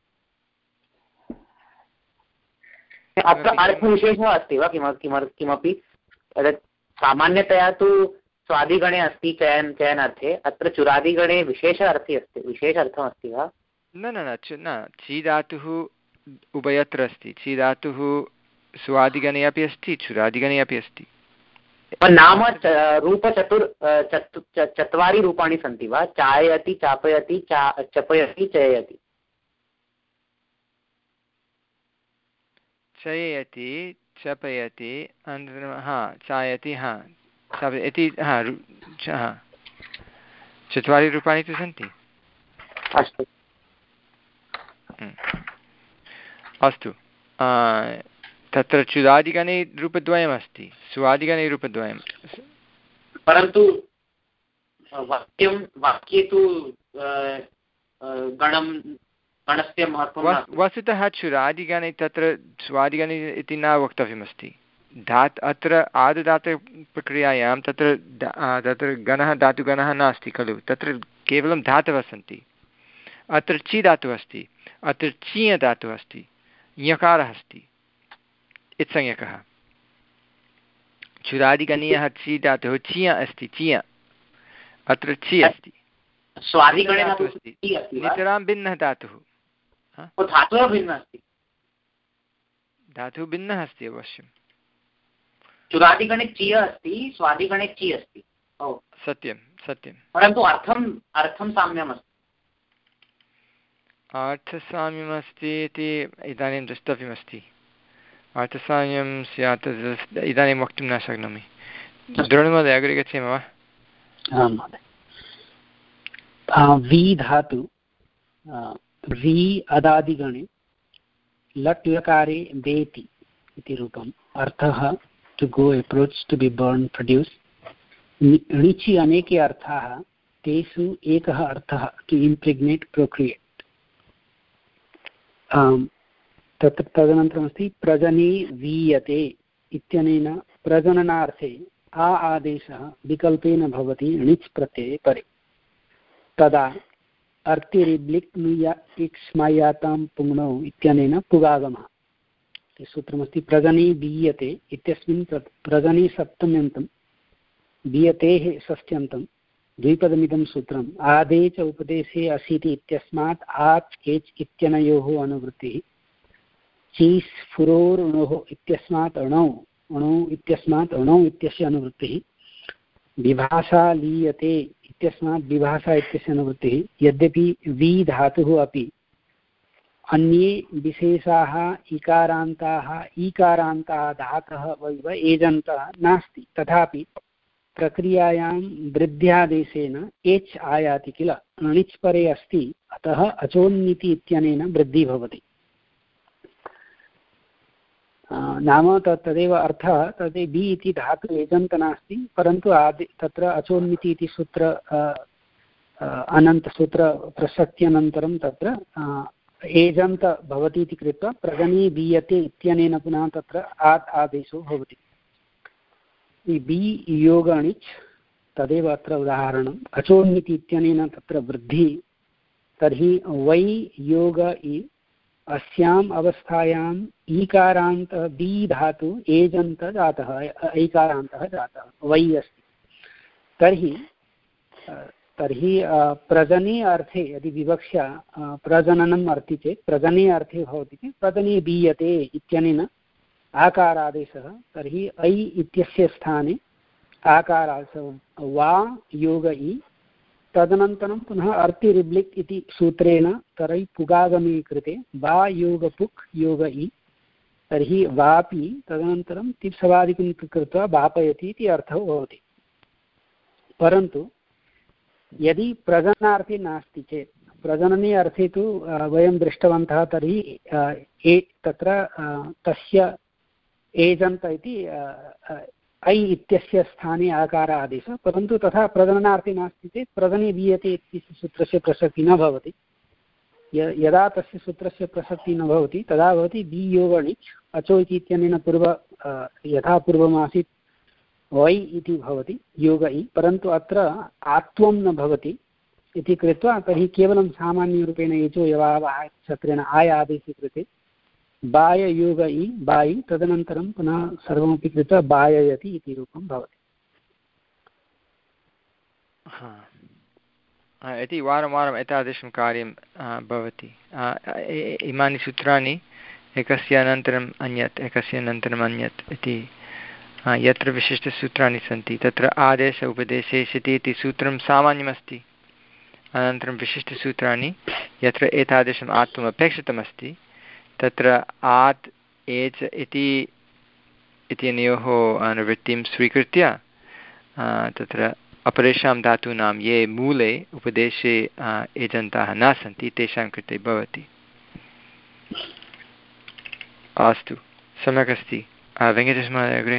अत्र अर्थविशेषः अस्ति वा किम किमपि? सामान्यतया तु स्वादिगणे अस्ति चयन चयनार्थे, अत्र चुरादिगणे विशेष अर्थी अस्ति, विशेष अर्थमस्ति वा? न न न न छि धातुः उभयत्र अस्ति। छि धातुः स्वादिगणे अपि अस्ति, चुरादिगणे अपि अस्ति। नाम रूपचतुर् चत्वारि रूपाणि सन्ति वा? चायति, चापयति, चा चपयति, चयति। चयति चपयति अनन्तरं हा चायति हा चाप इति हा हा चत्वारि रूपाणि तु सन्ति। अस्तु अस्तु तत्र चुदादिगणे रूपद्वयमस्ति स्वादिगणे रूपद्वयं परन्तु वाक्यं वाक्ये तु गणं गणस्य महत्त्वं वस्तुतः चुरादिगणे तत्र स्वादिगणे इति न वक्तव्यमस्ति। धात् अत्र आदुदातप्रक्रियायां तत्र तत्र गणः धातुगणः नास्ति खलु, तत्र केवलं धातवः सन्ति। अत्र चि धातुः अस्ति, अत्र चीय धातुः अस्ति, यकारः अस्ति इत्संज्ञकः। चुरादिगणीयः चि धातुः चिय अस्ति, चिय अत्र चि अस्ति, नितरां भिन्नः धातुः। धातुः भिन्नः अस्ति, धातुः भिन्नः अस्ति अवश्यं। चुरादिगणे चि अस्ति, स्वादिगणे चि अस्ति। सत्यं सत्यं, परन्तु अर्थम् अर्थं साम्यमस्ति। अर्थसाम्यमस्ति इति इदानीं द्रष्टव्यमस्ति। अर्थसाम्यं स्यात् इदानीं वक्तुं न शक्नोमि। द्रोणमहोदय अग्रे गच्छेम वा? आं महोदय। वि धातु वि अदादिगणे लट् लकारे वेति इति रूपम्। अर्थः to go approach to be burn produce. णिचि अनेके अर्थाः, तेषु एकः अर्थः टु इम्प्रिग्नेट् प्रोक्रियेट्। तत्र तदनन्तरमस्ति प्रजने वीयते इत्यनेन प्रजननार्थे आ आदेशः विकल्पेन भवति णिच् प्रत्यये परे। तदा अर्तिरिब्लिक् नुया इक्ष्मयातां पुङ्नौ इत्यनेन पुगागमः। सूत्रमस्ति प्रजने वीयते इत्यस्मिन् प्रजने सप्तम्यन्तं वीयतेः षष्ट्यन्तं द्विपदमिदं सूत्रम् आदे च उपदेशे असीति इत्यस्मात् आच् केच् इत्यनयोः अनुवृत्तिः। चीस् फुरोर्णोः इत्यस्मात् अणौ अणौ इत्यस्मात् अणौ इत्यस्य अनुवृत्तिः। विभाषा लीयते इत्यस्मात् विभाषा इत्यस्य अनुवृत्तिः। यद्यपि वि धातुः अपि अन्ये विशेषाः इकारान्ताः ईकारान्ताः धातः वैव एजन्तः नास्ति, तथापि प्रक्रियायां वृद्ध्यादेशेन एच् आयाति किल, णिच् परे अस्ति, अतः अचोन्निति इत्यनेन वृद्धिः भवति। नाम तदेव अर्थः, तद् बि इति धातु एजन्त नास्ति, परन्तु आदि तत्र अचोन्निति इति सूत्र अनन्तसूत्र प्रसक्त्यनन्तरं तत्र एजन्त भवति इति कृत्वा प्रगणे बीयते इत्यनेन पुनः तत्र आत् आदेशो भवति। बि योग णिच् तदेव अत्र उदाहरणम्। अचोन्निति इत्यनेन तत्र वृद्धि, तर्हि वै योग इ अस्याम् अवस्थायाम् ईकारान्त बि धातु एजन्त जातः, ऐकारान्तः जातः, वै अस्ति। तर्हि तर्हि प्रजने अर्थे यदि विवक्षा प्रजननम् अर्थे चेत् प्रजने अर्थे भवति चेत् प्रजने बीयते इत्यनेन आकारादेशः। तर्हि ऐ इत्यस्य स्थाने आकारादेशः वा योग इ, तदनन्तरं पुनः अर्तिरिब्लिक् इति सूत्रेण तर्हि पुगागमे कृते वा योग पुक् योग इ, तर्हि वापि तदनन्तरं तिप्सवादिकं कृत्वा वापयति इति अर्थः भवति। परन्तु यदि प्रजननार्थे नास्ति चेत्, प्रजनने अर्थे तु वयं दृष्टवन्तः, तर्हि ए तत्र तस्य एजन्त इति ऐ इत्यस्य स्थाने आकार आदेशः, परन्तु तथा प्रजननार्थे नास्ति चेत् प्रजने दीयते इत्यस्य सूत्रस्य प्रसक्तिः न भवति। यदा तस्य सूत्रस्य प्रसक्तिः न भवति तदा भवति बि योग णिच् अचो इत्यनेन पूर्व यथा पूर्वमासीत् वै इति भवति योग इ, परन्तु अत्र आत्वं न भवति इति कृत्वा तर्हि केवलं सामान्यरूपेण एचो यवावः सूत्रेण आय आदेशे कृते बाय योग इ बायि, तदनन्तरं पुनः सर्वमपि कृत्वा बाययति इति रूपं भवति। इति वारं वारम् एतादृशं कार्यं भवति। इमानि सूत्राणि एकस्य अनन्तरम् अन्यत् एकस्य अनन्तरम् अन्यत् इति यत्र विशिष्टसूत्राणि सन्ति तत्र आदेश उपदेशेषति इति सूत्रं सामान्यमस्ति। अनन्तरं विशिष्टसूत्राणि यत्र एतादृशम् आत्वम् अपेक्षितमस्ति तत्र आत् एच् इति इत्यनयोः अनुवृत्तिं स्वीकृत्य तत्र अपरेषां धातूनां ये मूले उपदेशे एजन्ताः न सन्ति तेषां कृते भवति। अस्तु, सम्यक् अस्ति। वेङ्कटेशमहोदय अग्रे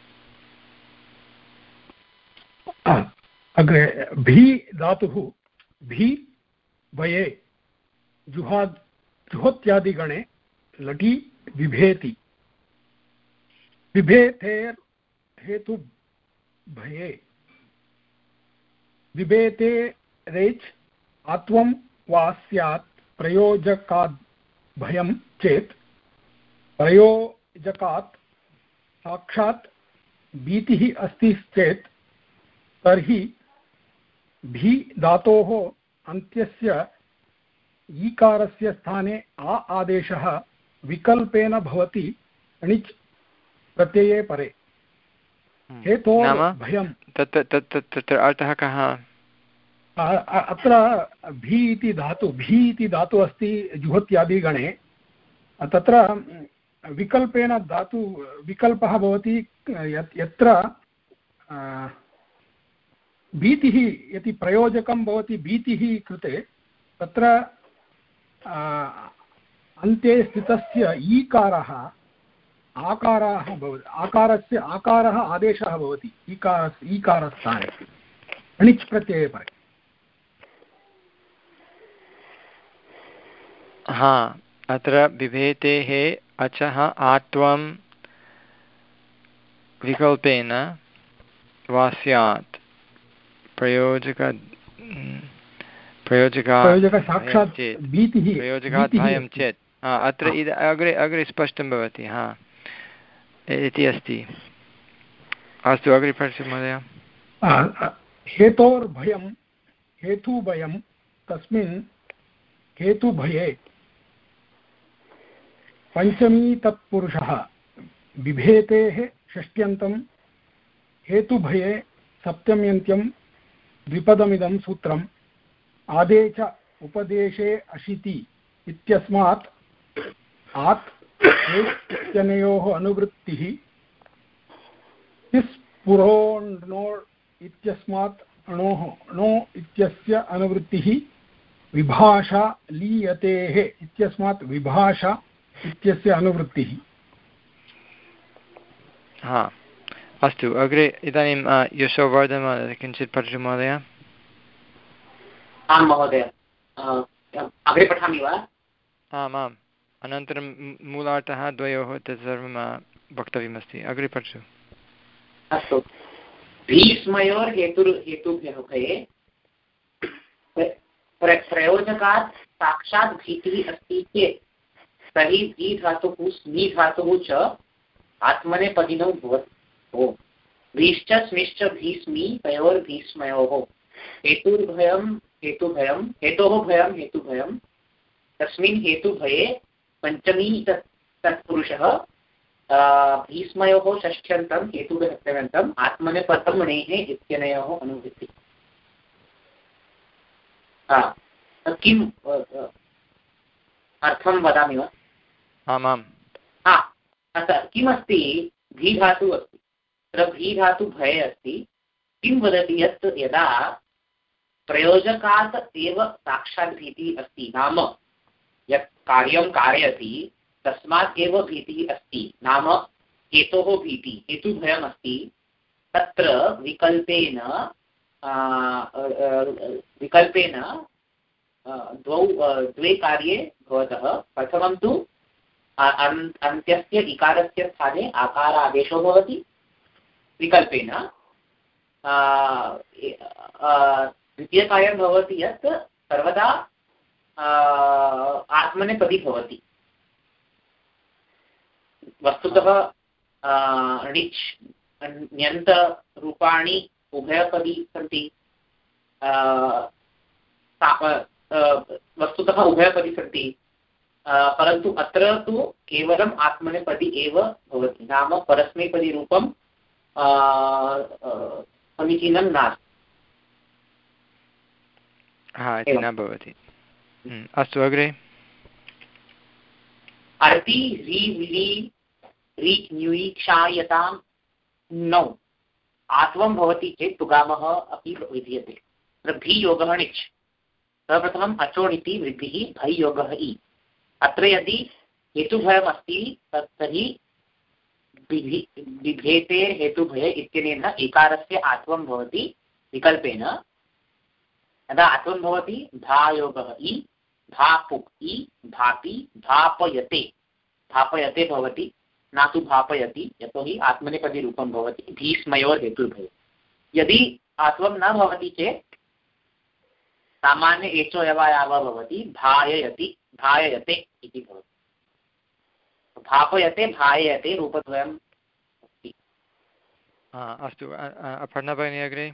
अग्रे भी धातुः भी भये जुहाद् जुहोत्यादिगणे लटि बिभेति। बिभेतेर् हेतु भये बिभेते रेच् आत्वं वा स्यात् प्रयोजकात् भयं चेत् प्रयोजकात् साक्षात् भीतिः अस्ति चेत् तर्हि भी धातोः अन्त्यस्य ईकारस्य स्थाने आ आदेशः विकल्पेन भवति णिच् प्रत्यये परे। हेतो भयं तत् तत् तत्र अर्थः कः? अत्र भी इति धातु भी इति धातु अस्ति जुहोत्यादिगणे। तत्र विकल्पेन धातु विकल्पः भवति यत्र भीतिः यदि प्रयोजकं भवति भीतिः कृते तत्र अन्ते स्थितस्य ईकारः आकारः भवति आकारस्य आकारः आदेशः भवति ईकारस्य ईकारस्थाने णिच् प्रत्यये परे। हा अत्र बिभेतेः अचः आत्वं विकल्पेन वा स्यात् प्रयोजक प्रयोजकात् साक्षात् भीतिः प्रयोजकात् भयं चेत् अत्र इद अग्रे अग्रे स्पष्टं भवति हा इति अस्ति। अस्तु अग्रे पश्यतु महोदय। हेतोर्भयं हेतुभयं तस्मिन् हेतुभये पञ्चमी तत्पुरुषः बिभेतेः षष्ट्यन्तं हेतुभये सप्तम्यन्त्यं द्विपदमिदं सूत्रम् आदे च उपदेशे अशिति इत्यस्मात् आत् इत्यनयोः अनुवृत्तिः तिस्पुरोण्णो इत्यस्मात् अणोः णो इत्यस्य अनुवृत्तिः विभाषा लीयतेः इत्यस्मात् विभाषा इत्यस्य अनुवृत्तिः। हा अस्तु अग्रे इदानीं यशोवर्धन किञ्चित् पठतु महोदय। आं महोदय अग्रे पठामि वा? आम् आम् अनन्तरं मूलार्थः द्वयोः तत् सर्वं वक्तव्यमस्ति। अग्रे पठतु। अस्तु भीष्मयोर् हेतुर् हेतुभ्यः भये प्रयोजकात् साक्षात् भीतिः अस्ति चेत् तर्हि भी धातुः स्मी धातुः च आत्मनेपदिनौ भवति। भीश्च स्मिश्च भीष्मी तयोर्भीष्मयोः हेतुर्भयं हेतुभयं हेतोः भयं हेतुभयं तस्मिन् हेतुभये पञ्चमी तत् तत्पुरुषः भीष्मयोः षष्ठ्यन्तं हेतुः सप्तम्यन्तम् आत्मनेपदं णेः इत्यनयोः अनुवृत्तिः। किम् अर्थं वदामि वा? आमाम् हा अतः किमस्ति भी धातुः अस्ति तत्र भी धातु भये अस्ति। किं वदति यत् यदा प्रयोजकात् एव साक्षात् भीतिः अस्ति नाम यत् कार्यं कारयति तस्मात् एव भीतिः अस्ति नाम हेतोः भीतिः हेतुभयमस्ति तत्र विकल्पेन विकल्पेन द्वौ द्वे कार्ये भवतः प्रथमं तु अन्त्यस्य इकारस्य स्थाने आकारादेशो भवति विकल्पेन। द्वितीयकार्यं भवति यत् सर्वदा आत्मनेपदी भवति। वस्तुतः णिच् ण्यन्तरूपाणि उभयपदी सन्ति वस्तुतः उभयपदी सन्ति परन्तु अत्र तु केवलम् आत्मनेपदी एव भवति नाम परस्मैपदीरूपं समीचीनं नास्ति। हा इति न भवति। अस्तु अग्रे। अर्ति रि विरि रि न्यूयि क्षायतां नौ आत्वं भवति चेत् पुगामः अपि विधीयते। तत्र भी योगः णिच् सर्वप्रथमम् अचोण् इति वृद्धिः भै योगः इ। अत्र यदि हेतुभयम् अस्ति तर्हि बिभेते हेतुभये इत्यनेन एकारस्य आत्वं भवति विकल्पेन। यदा आत्वं भवति भायोगः इ भापुक् इ भापि भापयते भापयते भवति न तु भापयति यतोहि आत्मनेपदी रूपं भवति भीष्मयोर् हेतुर्भये। यदि आत्वं न भवति चेत् सामान्य एचो यवायावः भवति भाययति भाययते इति भवति। भापयते भाययते रूपद्वयम् अस्ति। अस्तु अपर्णा भगिनी अग्रे।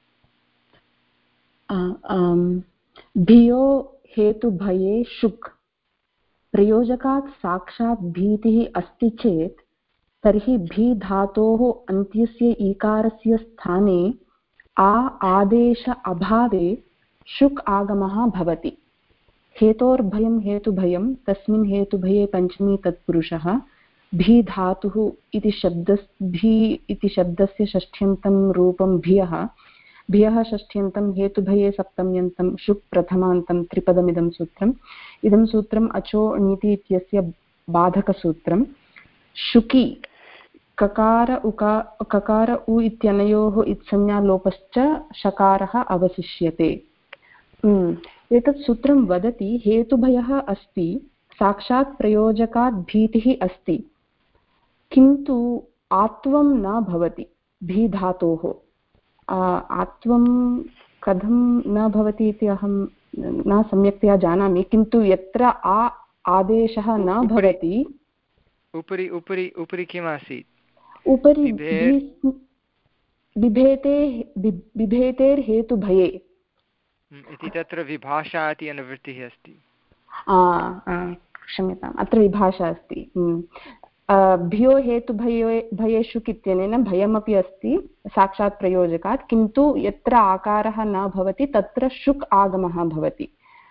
भियो हेतुभये शुक् प्रयोजकात् साक्षात् भीतिः अस्ति चेत् तर्हि भी धातोः अन्त्यस्य ईकारस्य स्थाने आ आदेश अभावे शुक् आगमः भवति। हेतोर्भयं हेतुभयं तस्मिन् हेतुभये पञ्चमी तत्पुरुषः भी धातुः इति शब्द भी इति शब्दस्य षष्ठ्यन्तं रूपं भियः भियः षष्ठ्यन्तं हेतुभये सप्तम्यन्तं शुक् प्रथमान्तं त्रिपदमिदं सूत्रम्। इदं सूत्रम् अचो णीति इत्यस्य बाधकसूत्रं। शुकि ककार उका ककार उ इत्यनयोः इत्संज्ञालोपश्च शकारः अवशिष्यते। एतत् सूत्रं वदति हेतुभयः अस्ति साक्षात् प्रयोजकात् भीतिः अस्ति किन्तु आत्वं न भवति भी धातोः। आत्वं कथं न भवति इति अहं न सम्यक्तया जानामि किन्तु यत्र आ आदेशः न भवति उपरि उपरि उपरि किम् आसीत् उपरि बिभेते बिभेतेर्हेतुभये इति तत्र विभाषा इति अनुवृत्तिः अस्ति। क्षम्यताम् अत्र विभाषा अस्ति। भ्यो हेतुभये भये शुक् इत्यनेन भयमपि अस्ति साक्षात् प्रयोजकात् किन्तु यत्र आकारः न भवति तत्र शुक् आगमः भवति।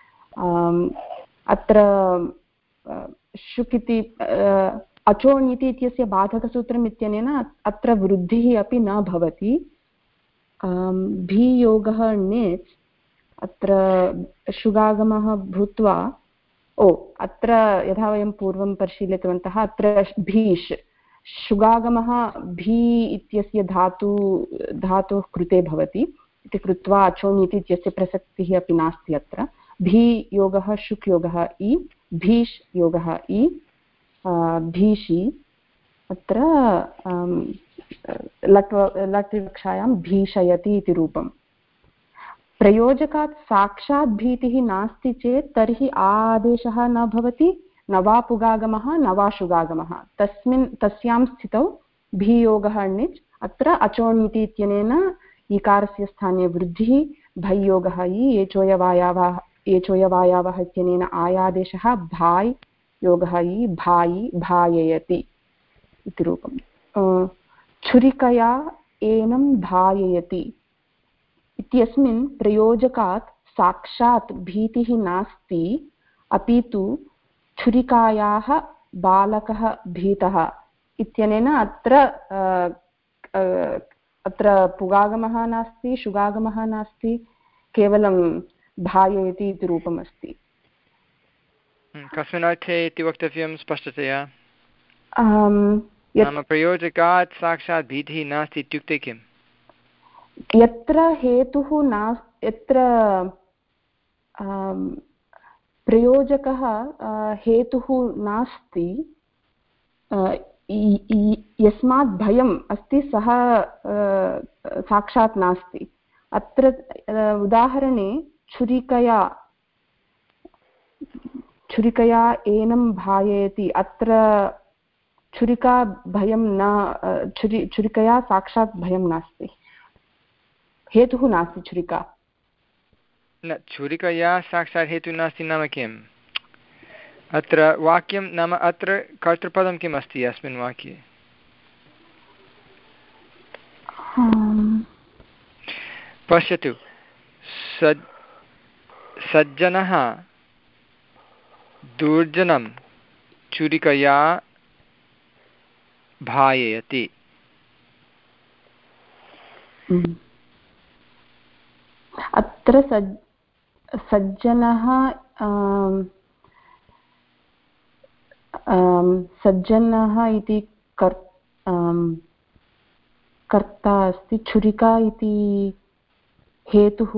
अत्र शुक् इति अचोण् इति इत्यस्य बाधकसूत्रम् इत्यनेन अत्र वृद्धिः अपि न भवति। भी योगः णिच् अत्र शुगागमः भूत्वा ओ अत्र यथा वयं पूर्वं परिशीलितवन्तः अत्र भीष् शुगागमः भी इत्यस्य धातु धातोः कृते भवति इति कृत्वा अचोण् इति इत्यस्य प्रसक्तिः अपि नास्ति। अत्र भी योगः शुक् योगः इ भीष् योगः इ भीषि अत्र लट् लट् विवक्षायां भीषयति इति रूपम्। प्रयोजकात् साक्षात् भीतिः नास्ति चेत् तर्हि आदेशः न भवति न वा पुगागमः न वा शुगागमः। तस्मिन् तस्यां स्थितौ भीयोगः णिच् अत्र अचोण् इति इत्यनेन ईकारस्य स्थाने वृद्धिः भैयोगः इ एचोयवायावः एचोयवायावः इत्यनेन आयादेशः भाय् योगः इ भायि भाययति इति रूपम्। छुरिकया एनं भाययति इत्यस्मिन् प्रयोजकात् साक्षात् भीतिः नास्ति अपि तु छुरिकायाः बालकः भीतः इत्यनेन अत्र अत्र पुगागमः नास्ति शुगागमः नास्ति केवलं भाययति इति रूपम् अस्ति। कस्मिन् अर्थे इति वक्तव्यं स्पष्टतया? नाम प्रयोजकात् साक्षात् भीतिः नास्ति इत्युक्ते किम्? यत्र हेतुः ना यत्र प्रयोजकः हेतुः नास्ति यस्मात् भयम् अस्ति सः साक्षात् नास्ति। अत्र उदाहरणे छुरिकया छुरिकया एनं भाययति अत्र छुरिका भयं न छुरि छुरिकया साक्षात् भयं नास्ति हेतुः नास्ति छुरिका न छुरिकया साक्षात् हेतुः नास्ति नाम किम्? अत्र वाक्यं नाम अत्र कर्तृपदं किम् अस्ति अस्मिन् वाक्ये? पश्यतु सज् सज्जनः दुर्जनं छुरिकया भाययति। अत्र सज् सज्जनः सज्जनः इति कर् कर्ता अस्ति, छुरिका इति हेतुः।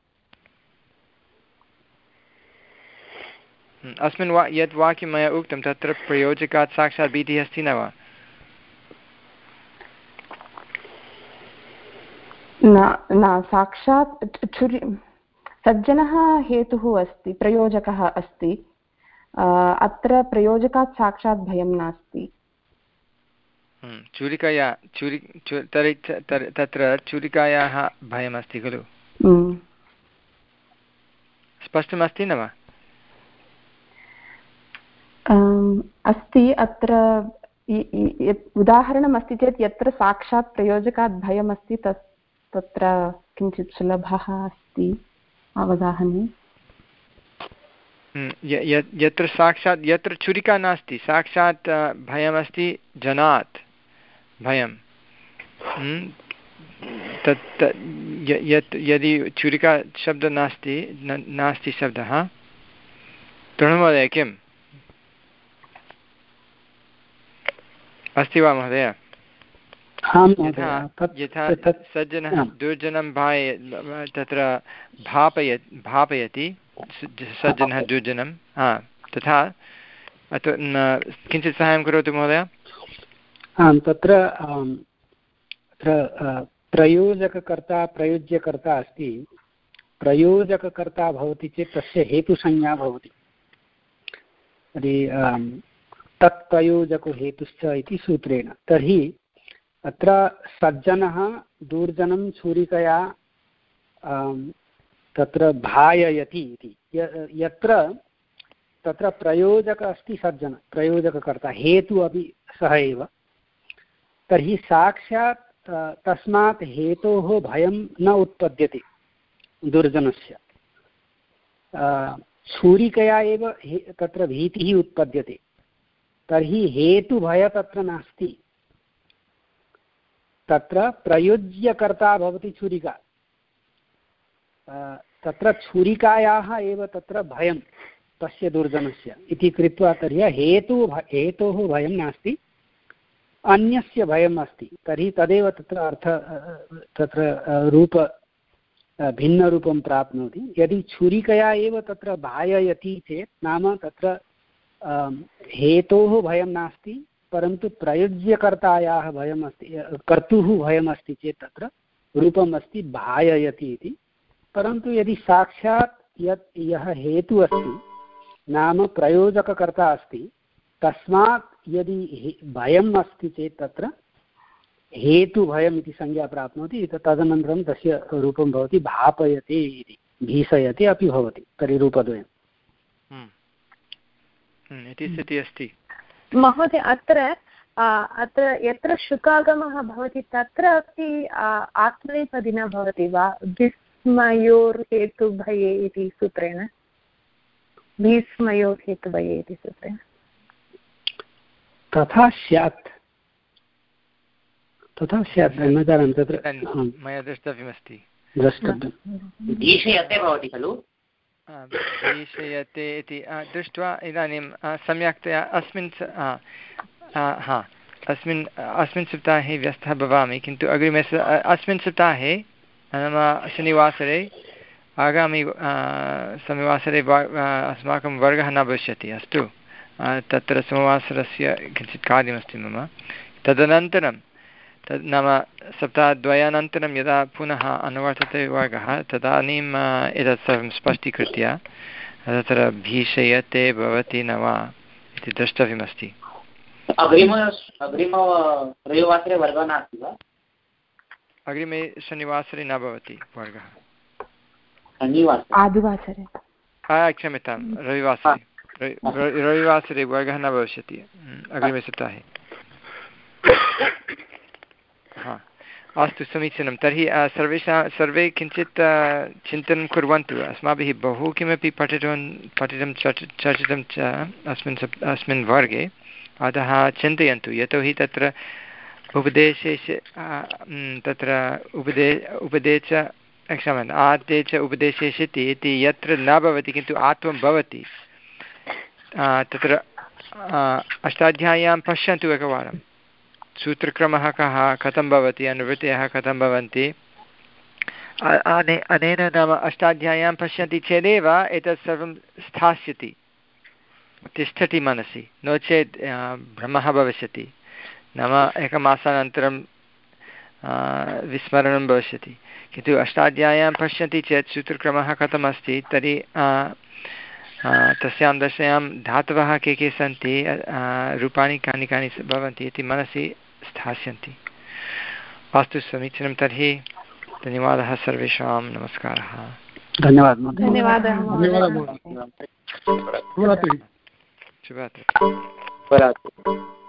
अस्मिन् वा यत् वाक्यं मया उक्तं तत्र प्रयोजकात् साक्षात् भीतिः अस्ति न वा? न न साक्षात् छुरि सज्जनः हेतुः अस्ति, प्रयोजकः अस्ति। अत्र प्रयोजकात् साक्षात् भयं नास्ति। छुरिकया छुरि तर्हि तत्र छुरिकायाः भयमस्ति खलु? स्पष्टमस्ति न वा? अस्ति। अत्र उदाहरणम् अस्ति चेत् यत्र साक्षात् प्रयोजकात् भयमस्ति तत् तत्र किञ्चित् सुलभः अस्ति अवगाहने। यत्र साक्षात् यत्र छुरिका नास्ति साक्षात् भयमस्ति जनात् भयं। तत् यत् यदि छुरिका शब्दः नास्ति नास्ति शब्दः तृणमहोदय किम् अस्ति वा महोदय? यथा सज्जनः दुर्जनं भाय तत्र भापय भापयति सज्जनः दुर्जनं, हा तथा किञ्चित् सहायं करोतु महोदय। आं तत्र प्रयोजककर्ता प्रयोज्यकर्ता अस्ति। प्रयोजककर्ता भवति चेत् तस्य हेतुसंज्ञा भवति। तर्हि तत्प्रयोजको हेतुश्च इति सूत्रेण। तर्हि अत्र सज्जनः दूर्जनं छुरिकया तत्र भाययति इति यत्र तत्र प्रयोजक अस्ति सज्जन, प्रयोजककर्ता, हेतु अपि सः एव। तर्हि साक्षात् तस्मात् हेतोः भयं न उत्पद्यते दुर्जनस्य। छुरिकया एव तत्र भीतिः उत्पद्यते। तर्हि हेतुभय तत्र नास्ति। तत्र प्रयोज्यकर्ता भवति छुरिका। तत्र छुरिकायाः एव तत्र भयं तस्य दुर्जनस्य इति कृत्वा तर्हि हेतु हेतोः भयं नास्ति, अन्यस्य भयम् अस्ति। तर्हि तदेव तत्र अर्थ तत्र रूप भिन्नरूपं प्राप्नोति। यदि छुरिकया एव तत्र भाययति चेत् नाम तत्र हेतोः भयं नास्ति, परन्तु प्रयोज्यकर्तायाः भयम् अस्ति, कर्तुः भयम् अस्ति चेत् तत्र रूपम् अस्ति भाययति इति। परन्तु यदि साक्षात् यत् यः हेतुः अस्ति नाम प्रयोजककर्ता अस्ति, तस्मात् यदि भयम् अस्ति चेत् तत्र हेतुभयम् इति संज्ञा प्राप्नोति। तदनन्तरं तस्य रूपं भवति भापयति इति, भीषयति अपि भवति। तर्हि रूपद्वयम् इति स्थितिः अस्ति महोदय। अत्र अत्र यत्र शुकागमः भवति तत्र अपि आत्मनेपदी न भवति वा? भीष्मयोर्हेतुभये इति सूत्रेण, भीष्मयोर्हेतुभये इति सूत्रेण तथा स्यात्, तथा स्यात्। न जानामि, तत्र मया द्रष्टव्यमस्ति। द्रष्टव्यं भीषयते भवति खलु? भीषयते इति दृष्ट्वा इदानीं सम्यक्तया अस्मिन् हा अस्मिन् अस्मिन् सप्ताहे व्यस्तः भवामि, किन्तु अग्रिमे अस्मिन् सप्ताहे नाम शनिवासरे आगामि शनिवासरे अस्माकं वर्गः न भविष्यति। अस्तु, तत्र सोमवासरस्य किञ्चित् कार्यमस्ति मम। तदनन्तरं तद् नाम सप्ताहद्वयानन्तरं यदा पुनः अनुवर्तते वर्गः तदानीम् एतत् सर्वं स्पष्टीकृत्य तत्र भीषयते भवति न वा इति द्रष्टव्यमस्ति। अग्रिम अग्रिम रविवासरे वर्गः नास्ति वा? अग्रिमे शनिवासरे न भवति वर्गः। आदिवासरे क्षम्यतां, रविवासरे रविवासरे वर्गः न भविष्यति अग्रिमे सप्ताहे। हा अस्तु समीचीनं। तर्हि सर्वेषां सर्वे किञ्चित् चिन्तनं कुर्वन्तु। अस्माभिः बहु किमपि पठितुं पठितं चर्च चर्चितं च अस्मिन् सप् अस्मिन् वर्गे। अतः चिन्तयन्तु, यतोहि तत्र उपदेशे तत्र उपदे उपदे च क्षम्यताम् आते च उपदेशे शिति इति यत्र न भवति किन्तु आत्वं भवति तत्र अष्टाध्याय्यां पश्यन्तु एकवारं सूत्रक्रमः कः कथं भवति अनुवृत्तयः कथं भवन्ति अनेन नाम अष्टाध्याय्यां पश्यन्ति चेदेव एतत् सर्वं स्थास्यति तिष्ठति मनसि नो चेत् भ्रमः भविष्यति नाम एकमासानन्तरं विस्मरणं भविष्यति किन्तु अष्टाध्याय्यां पश्यन्ति चेत् सूत्रक्रमः कथमस्ति तर्हि तस्यां दशायां धातवः के के सन्ति रूपाणि कानि कानि भवन्ति इति मनसि स्थास्यन्ति। अस्तु समीचीनं। तर्हि धन्यवादः सर्वेषां। नमस्कारः। धन्यवादः। धन्यवादः। शुभरात्रिः। शुभरात्रिः।